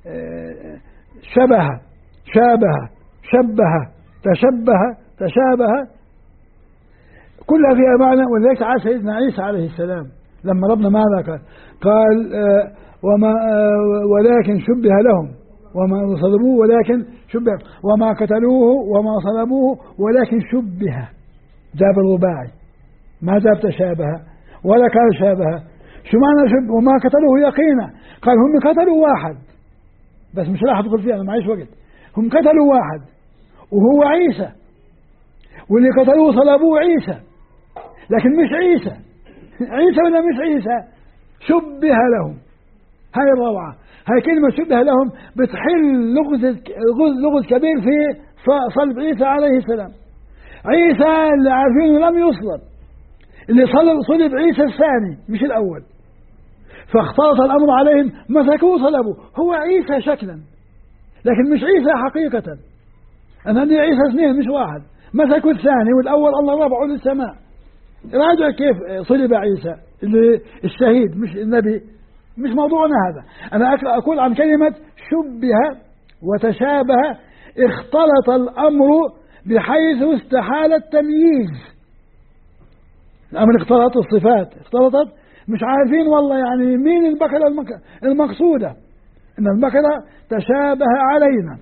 شبه، شابه، شبه، تشبه، تشابه، كلها فيها معنى. ولذلك تعالى سيدنا عيسى عليه السلام لما ربنا ماذا قال وما ولكن شبه لهم وما صلبوه ولكن شبه، وما قتلوه وما صلبوه ولكن شبه، جاب الرباعي، ما جاب تشابه ولا قال شابه. شو معنى شبه؟ وما قتلوه يقينا، قال هم قتلوا واحد، بس مش راح ادخل فيها، انا معيش وقت. هم قتلوا واحد وهو عيسى، واللي قتلوه صلبوه عيسى، لكن مش عيسى. عيسى ولا مش عيسى؟ شبه لهم. هاي الروعة، هاي كلمة شبه لهم بتحل لغز كبير في صلب عيسى عليه السلام. عيسى اللي عارفينه لم يصلب، اللي صلب عيسى الثاني مش الأول، فاختلط الأمر عليهم، مسكوه صلبوا، هو عيسى شكلا لكن مش عيسى حقيقة. أنا عندي عيسى اثنين مش واحد، مسكوا الثاني والأول الله رفعه للسماء. راجع كيف صلب عيسى اللي الشهيد مش النبي، مش موضوعنا هذا. أنا أقول عن كلمة شبه وتشابه، اختلط الأمر بحيث استحال التمييز. الأمر اختلط، الصفات اختلطت، مش عارفين والله يعني مين البقرة المقصودة، إن البقرة تشابه علينا.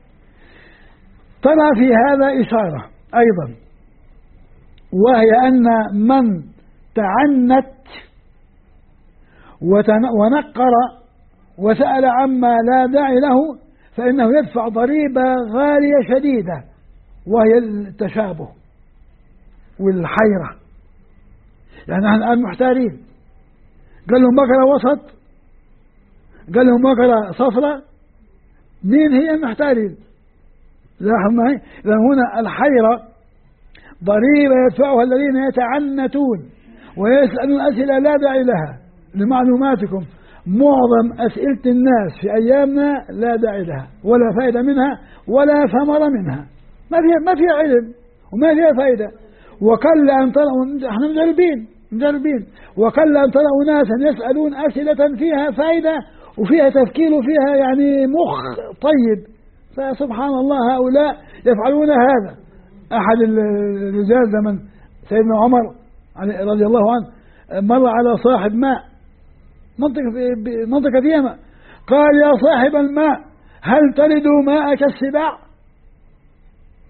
طلع في هذا إشارة أيضا، وهي أن من تعنت ونقر وسأل عما لا داعي له فإنه يدفع ضريبة غالية شديدة، وهي التشابه والحيرة. يعني نحن الآن محتارين، قال لهم بقرة وسط، قال لهم بقرة صفراء، مين هي؟ محتارين. لاحظوا معي، لأن هنا الحيرة ضريبة يدفعها الذين يتعنتون ويسألون أسئلة لا داعي لها. لمعلوماتكم معظم أسئلة الناس في أيامنا لا داعي لها، ولا فائدة منها ولا ثمرة منها، ما فيها علم وما فيها فائدة. وقل أن تروا، احنا مجربين، وقل أن تروا ناسا يسألون أسئلة فيها فائدة وفيها تفكير وفيها يعني مخ طيب. فسبحان الله هؤلاء يفعلون هذا. أحد الرجال زمن سيدنا عمر رضي الله عنه مر على صاحب ماء، منطقة فيها ماء، قال يا صاحب الماء هل ترد ماءك السباع؟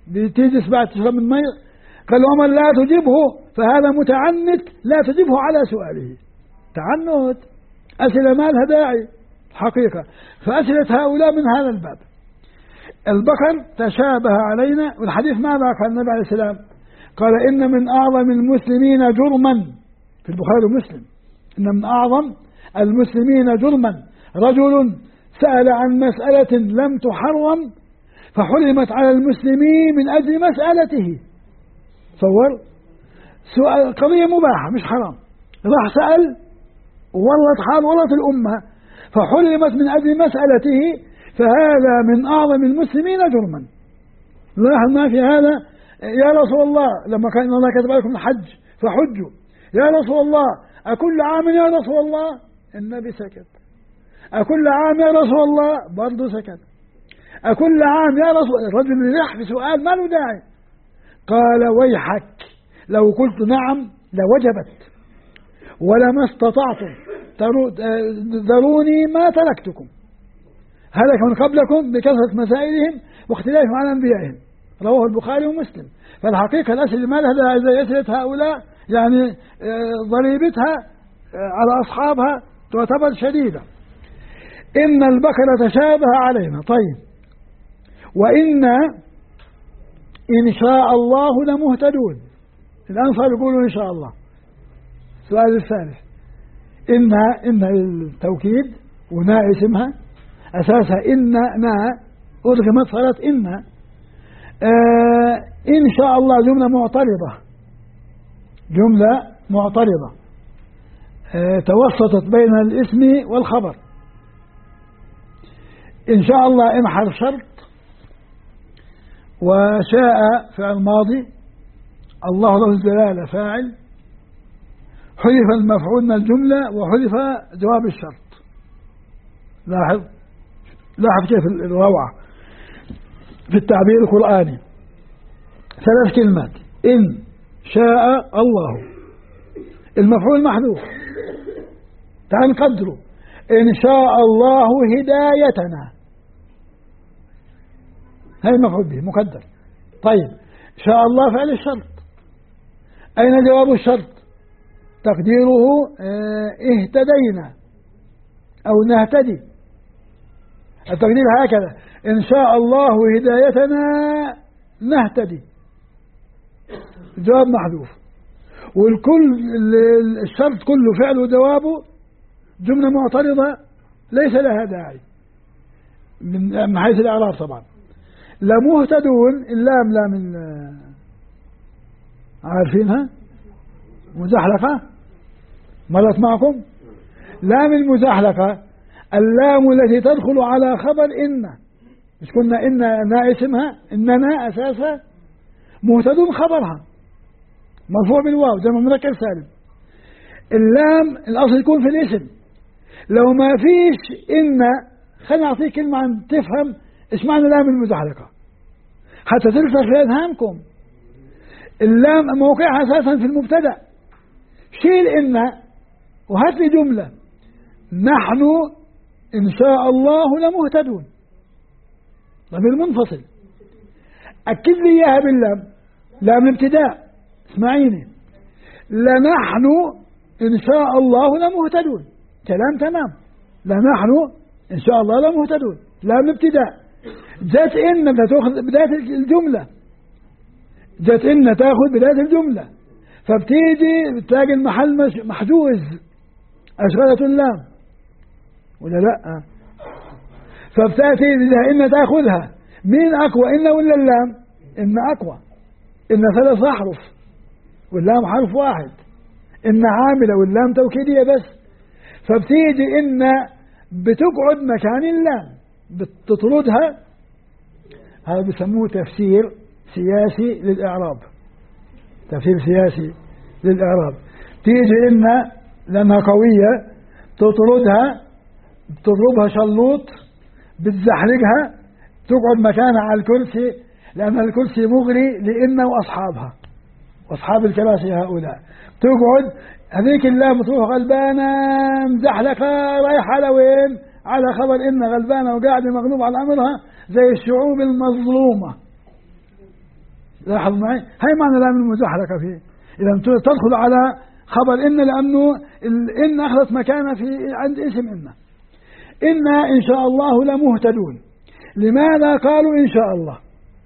بتجلس بعد تشرب من مية. قال ومن لا تجبه فهذا متعنت لا تجبه على سؤاله. تعنت أسئلة ما لها داعي حقيقة. فأسئلة هؤلاء من هذا الباب. البقر تشابه علينا. والحديث ماذا قال النبي عليه السلام؟ قال إن من أعظم المسلمين جرما في البخاري ومسلم، إن من أعظم المسلمين جرما رجل سأل عن مسألة لم تحرم فحرمت على المسلمين من أجل مسألته. تصور سؤال قضية مباحة مش حرام، راح سأل ورط حال ورط الأمة فحرمت من أجل مسألته، فهذا من أعظم المسلمين جرما. لاحظ ما في هذا. يا رسول الله لما كان الله كتب لكم الحج فحجوا، يا رسول الله أكل عام يا رسول الله؟ النبي سكت. أكل عام يا رسول الله؟ برضه سكت. أكل عام يا رسول الله؟ الرجل يلح في سؤال ما له داعي. قال ويحك لو قلت نعم لوجبت ولما استطعتم ذروني ما تركتكم. هلك من قبلكم بكثرة مسائلهم واختلافهم عن أنبيائهم. رواه البخاري ومسلم. فالحقيقة الأسئلة ما لها إذا أسئلة هؤلاء يعني ضريبتها على أصحابها تعتبر شديدة. إن البقرة تشابه علينا. طيب وإن إن شاء الله لمهتدون. الأنصار يقولوا إن شاء الله. السؤال الثالث إن التوكيد ونا اسمها أساسها إن أدغمت صارت إن شاء الله جملة معترضة توسطت بين الاسم والخبر. إن شاء الله إن حرف شرط، وشاء فعل ماضي، الله له الجلالة فاعل، حذف المفعول من الجملة وحذف جواب الشرط. لاحظ كيف الروعة في التعبير القرآني. 3 كلمات: إن شاء الله، المفعول محذوف، تعال نقدره: إن شاء الله هدايتنا، هاي المفعول به مقدر. طيب شاء الله فعل الشرط، أين جواب الشرط؟ تقديره اهتدينا أو نهتدي. التقدير هكذا: إن شاء الله هدايتنا نهتدي، جواب محذوف. والكل الشرط كله فعل وجوابه جملة معترضة ليس لها داعي من حيث الإعراب. طبعا لمهتدون، اللام لام عارفينها مزحلقة، مرت معكم؟ لام المزحلقة اللام التي تدخل على خبر إن، مش كنا إن اسمها إننا أساسا، مهتدون خبرها مرفوع بالواو زي ما مذكر سالم. اللام الأصل يكون في الاسم. لو ما فيش إن، خلينا نعطيك كلمة عن تفهم إيش معنى لام المزحلقة حتى ترسخ في أذهانكم. اللام موقعها أساسا في المبتدأ. شيل إن وهات لي جملة: نحن إن شاء الله لمهتدون، ضمير منفصل. أكد لي إياها باللام، لام الابتداء. اسمعيني: لنحن إن شاء الله لمهتدون، كلام تمام. لنحن إن شاء الله لمهتدون، لام الابتداء. جت إن بتاخذ بداية الجملة، جت إن تأخذ بداية الجملة، فبتيجي بتلاقي المحل محجوز، أشغلة اللام ولا لا؟ فبتأتي إذا إن تأخذها. مين أقوى، إن ولا اللام؟ إن أقوى. إن 3 أحرف واللام حرف واحد. إن عاملة واللام توكيدية بس. فبتيجي إن بتقعد مكان اللام، بتطردها. هذا بيسموه تفسير سياسي للإعراب. تفسير سياسي للإعراب. تيجي إن لأنها قوية تطردها، بتضربها شلوط، بتزحلقها، تقعد مكانها على الكرسي، لأن الكرسي مغري لإن وأصحابها، وأصحاب الكراسي هؤلاء. تقعد هذيك اللام تروح غلبانة مزحلقة رايحة على وين؟ على خبر إن غلبانة وقاعدة مغلوب على أمرها زي الشعوب المظلومة. لاحظ معي، هاي معنى لام المزحلقة فيه. إذا تدخل على خبر إن، لأنه إن أخذت مكانها في عند اسم إنا إن شاء الله لمهتدون. لماذا قالوا إن شاء الله؟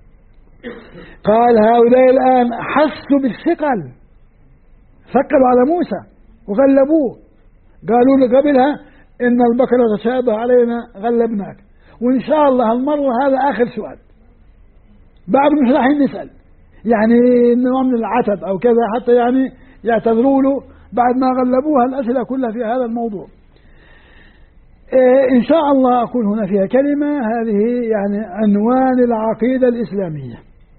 قال هؤلاء الآن حسوا بالثقل، ثقلوا على موسى وغلبوه، قالوا له قبلها إن البقرة تشابه علينا غلبناك، وإن شاء الله المرة هذا آخر سؤال، بعد مش راح نسأل، يعني نوع من العتب أو كذا حتى يعني يعتذروا له بعد ما غلبوها الأسئلة كلها في هذا الموضوع. إن شاء الله أقول هنا فيها كلمة، هذه يعني عنوان العقيدة الإسلامية: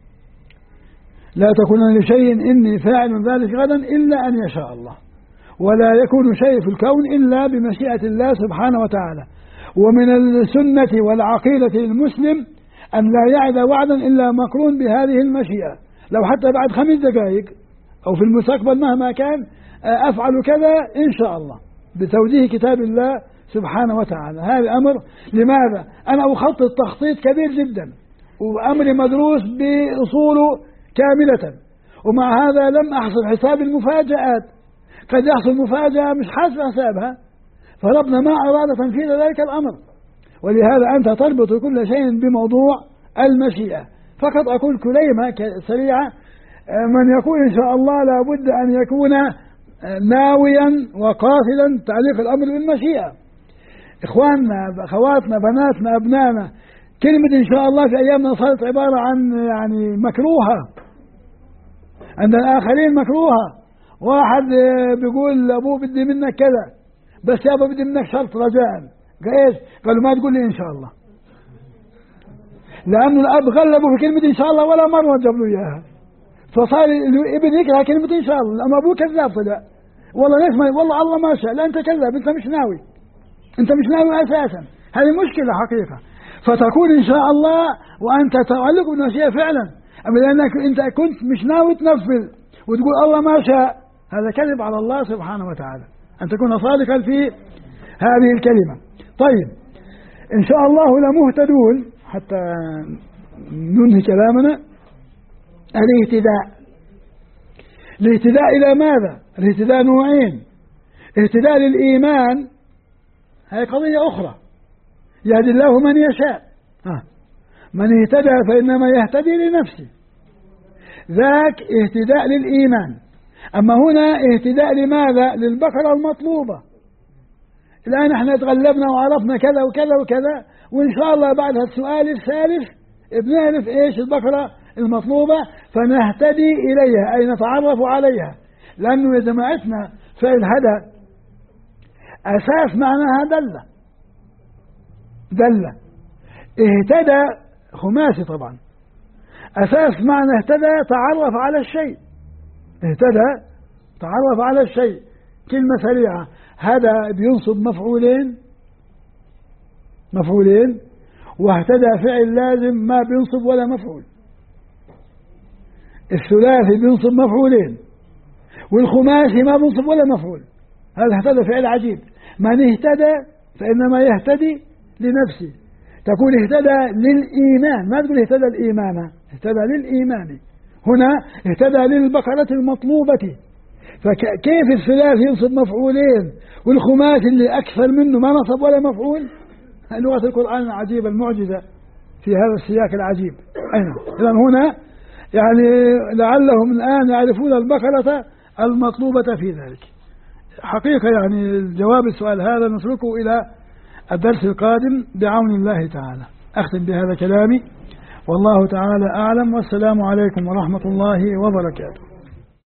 لا تكون لشيء إني فاعل ذلك غدا إلا أن يشاء الله، ولا يكون شيء في الكون إلا بمشيئة الله سبحانه وتعالى. ومن السنة والعقيدة للمسلم أن لا يعد وعدا إلا مقرون بهذه المشيئة، لو حتى بعد 5 دقائق أو في المستقبل مهما كان أفعل كذا إن شاء الله بتوجيه كتاب الله سبحانه وتعالى. هذا أمر. لماذا؟ أنا أخطط تخطيط كبير جدا وأمري مدروس بأصوله كاملة، ومع هذا لم أحصل حساب المفاجآت، قد يحصل مفاجأة مش حاسب حسابها، فربنا ما أراد تنفيذ ذلك الأمر. ولهذا أنت تربط كل شيء بموضوع المشيئة. فقط أقول كلمة سريعة: من يقول إن شاء الله لابد أن يكون ناويا وقاصدا تعليق الأمر بالمشيئة. إخواننا، أخواتنا، بناتنا، أبنائنا، كلمة إن شاء الله في أيامنا صارت عبارة عن يعني مكروهة عند الآخرين، مكروهة. واحد بيقول لأبوه بدي منك كذا، بس يا أبا بدي منك شرط رجاء. إيش؟ قالوا ما تقول لي إن شاء الله، لأنه الأب غلبه في كلمة إن شاء الله ولا مرة جاب له إياها، فصار الابن يكره كلمة إن شاء الله. لما أبوه كذاب طلع، والله ليش ما، والله الله ما شاء، لا أنت كذاب، أنت مش ناوي، أنت مش ناوي أساسا. هذه مشكلة حقيقة. فتقول إن شاء الله وأنت تعلق بالمشيئة فعلا، أما لأنك أنت كنت مش ناوي تنفذ وتقول الله ما شاء، هذا كذب على الله سبحانه وتعالى. أن تكون صادقا في هذه الكلمة. طيب، إن شاء الله لمهتدون، حتى ننهي كلامنا. الاهتداء إلى ماذا؟ الاهتداء نوعين: اهتداء للإيمان، هذه قضية أخرى، يهدي الله من يشاء، من اهتدى فإنما يهتدي لنفسه، ذاك اهتداء للإيمان. أما هنا اهتداء لماذا؟ للبقرة المطلوبة. الآن احنا تغلبنا وعرفنا كذا وكذا وكذا، وإن شاء الله بعد السؤال الثالث بنعرف إيش البقرة المطلوبة فنهتدي إليها، أي نتعرف عليها. لأنه يا جماعتنا فعل هدى أساس معناها دل، اهتدى خماسي طبعا، أساس معنى اهتدى تعرف على الشيء، اهتدى تعرف على الشيء. كلمة سريعة: هدى بينصب مفعولين، واهتدى فعل لازم ما بينصب ولا مفعول. الثلاثي بينصب مفعولين، والخماسي ما بينصب ولا مفعول. هذا اهتدى فعل عجيب. من اهتدى فإنما يهتدي لنفسه. تقول اهتدى للإيمان، ما تقول اهتدى الإيمان، اهتدى للإيمان. هنا اهتدى للبقرة المطلوبة. فكيف الثلاثي ينصب مفعولين والخماسي اللي أكثر منه ما نصب ولا مفعول؟ لغة القرآن العجيبة المعجزة في هذا السياق العجيب. إذن هنا يعني لعلهم الآن يعرفون البقرة المطلوبة في ذلك. حقيقة يعني جواب السؤال هذا نتركه إلى الدرس القادم بعون الله تعالى. أختم بهذا كلامي، والله تعالى أعلم، والسلام عليكم ورحمة الله وبركاته.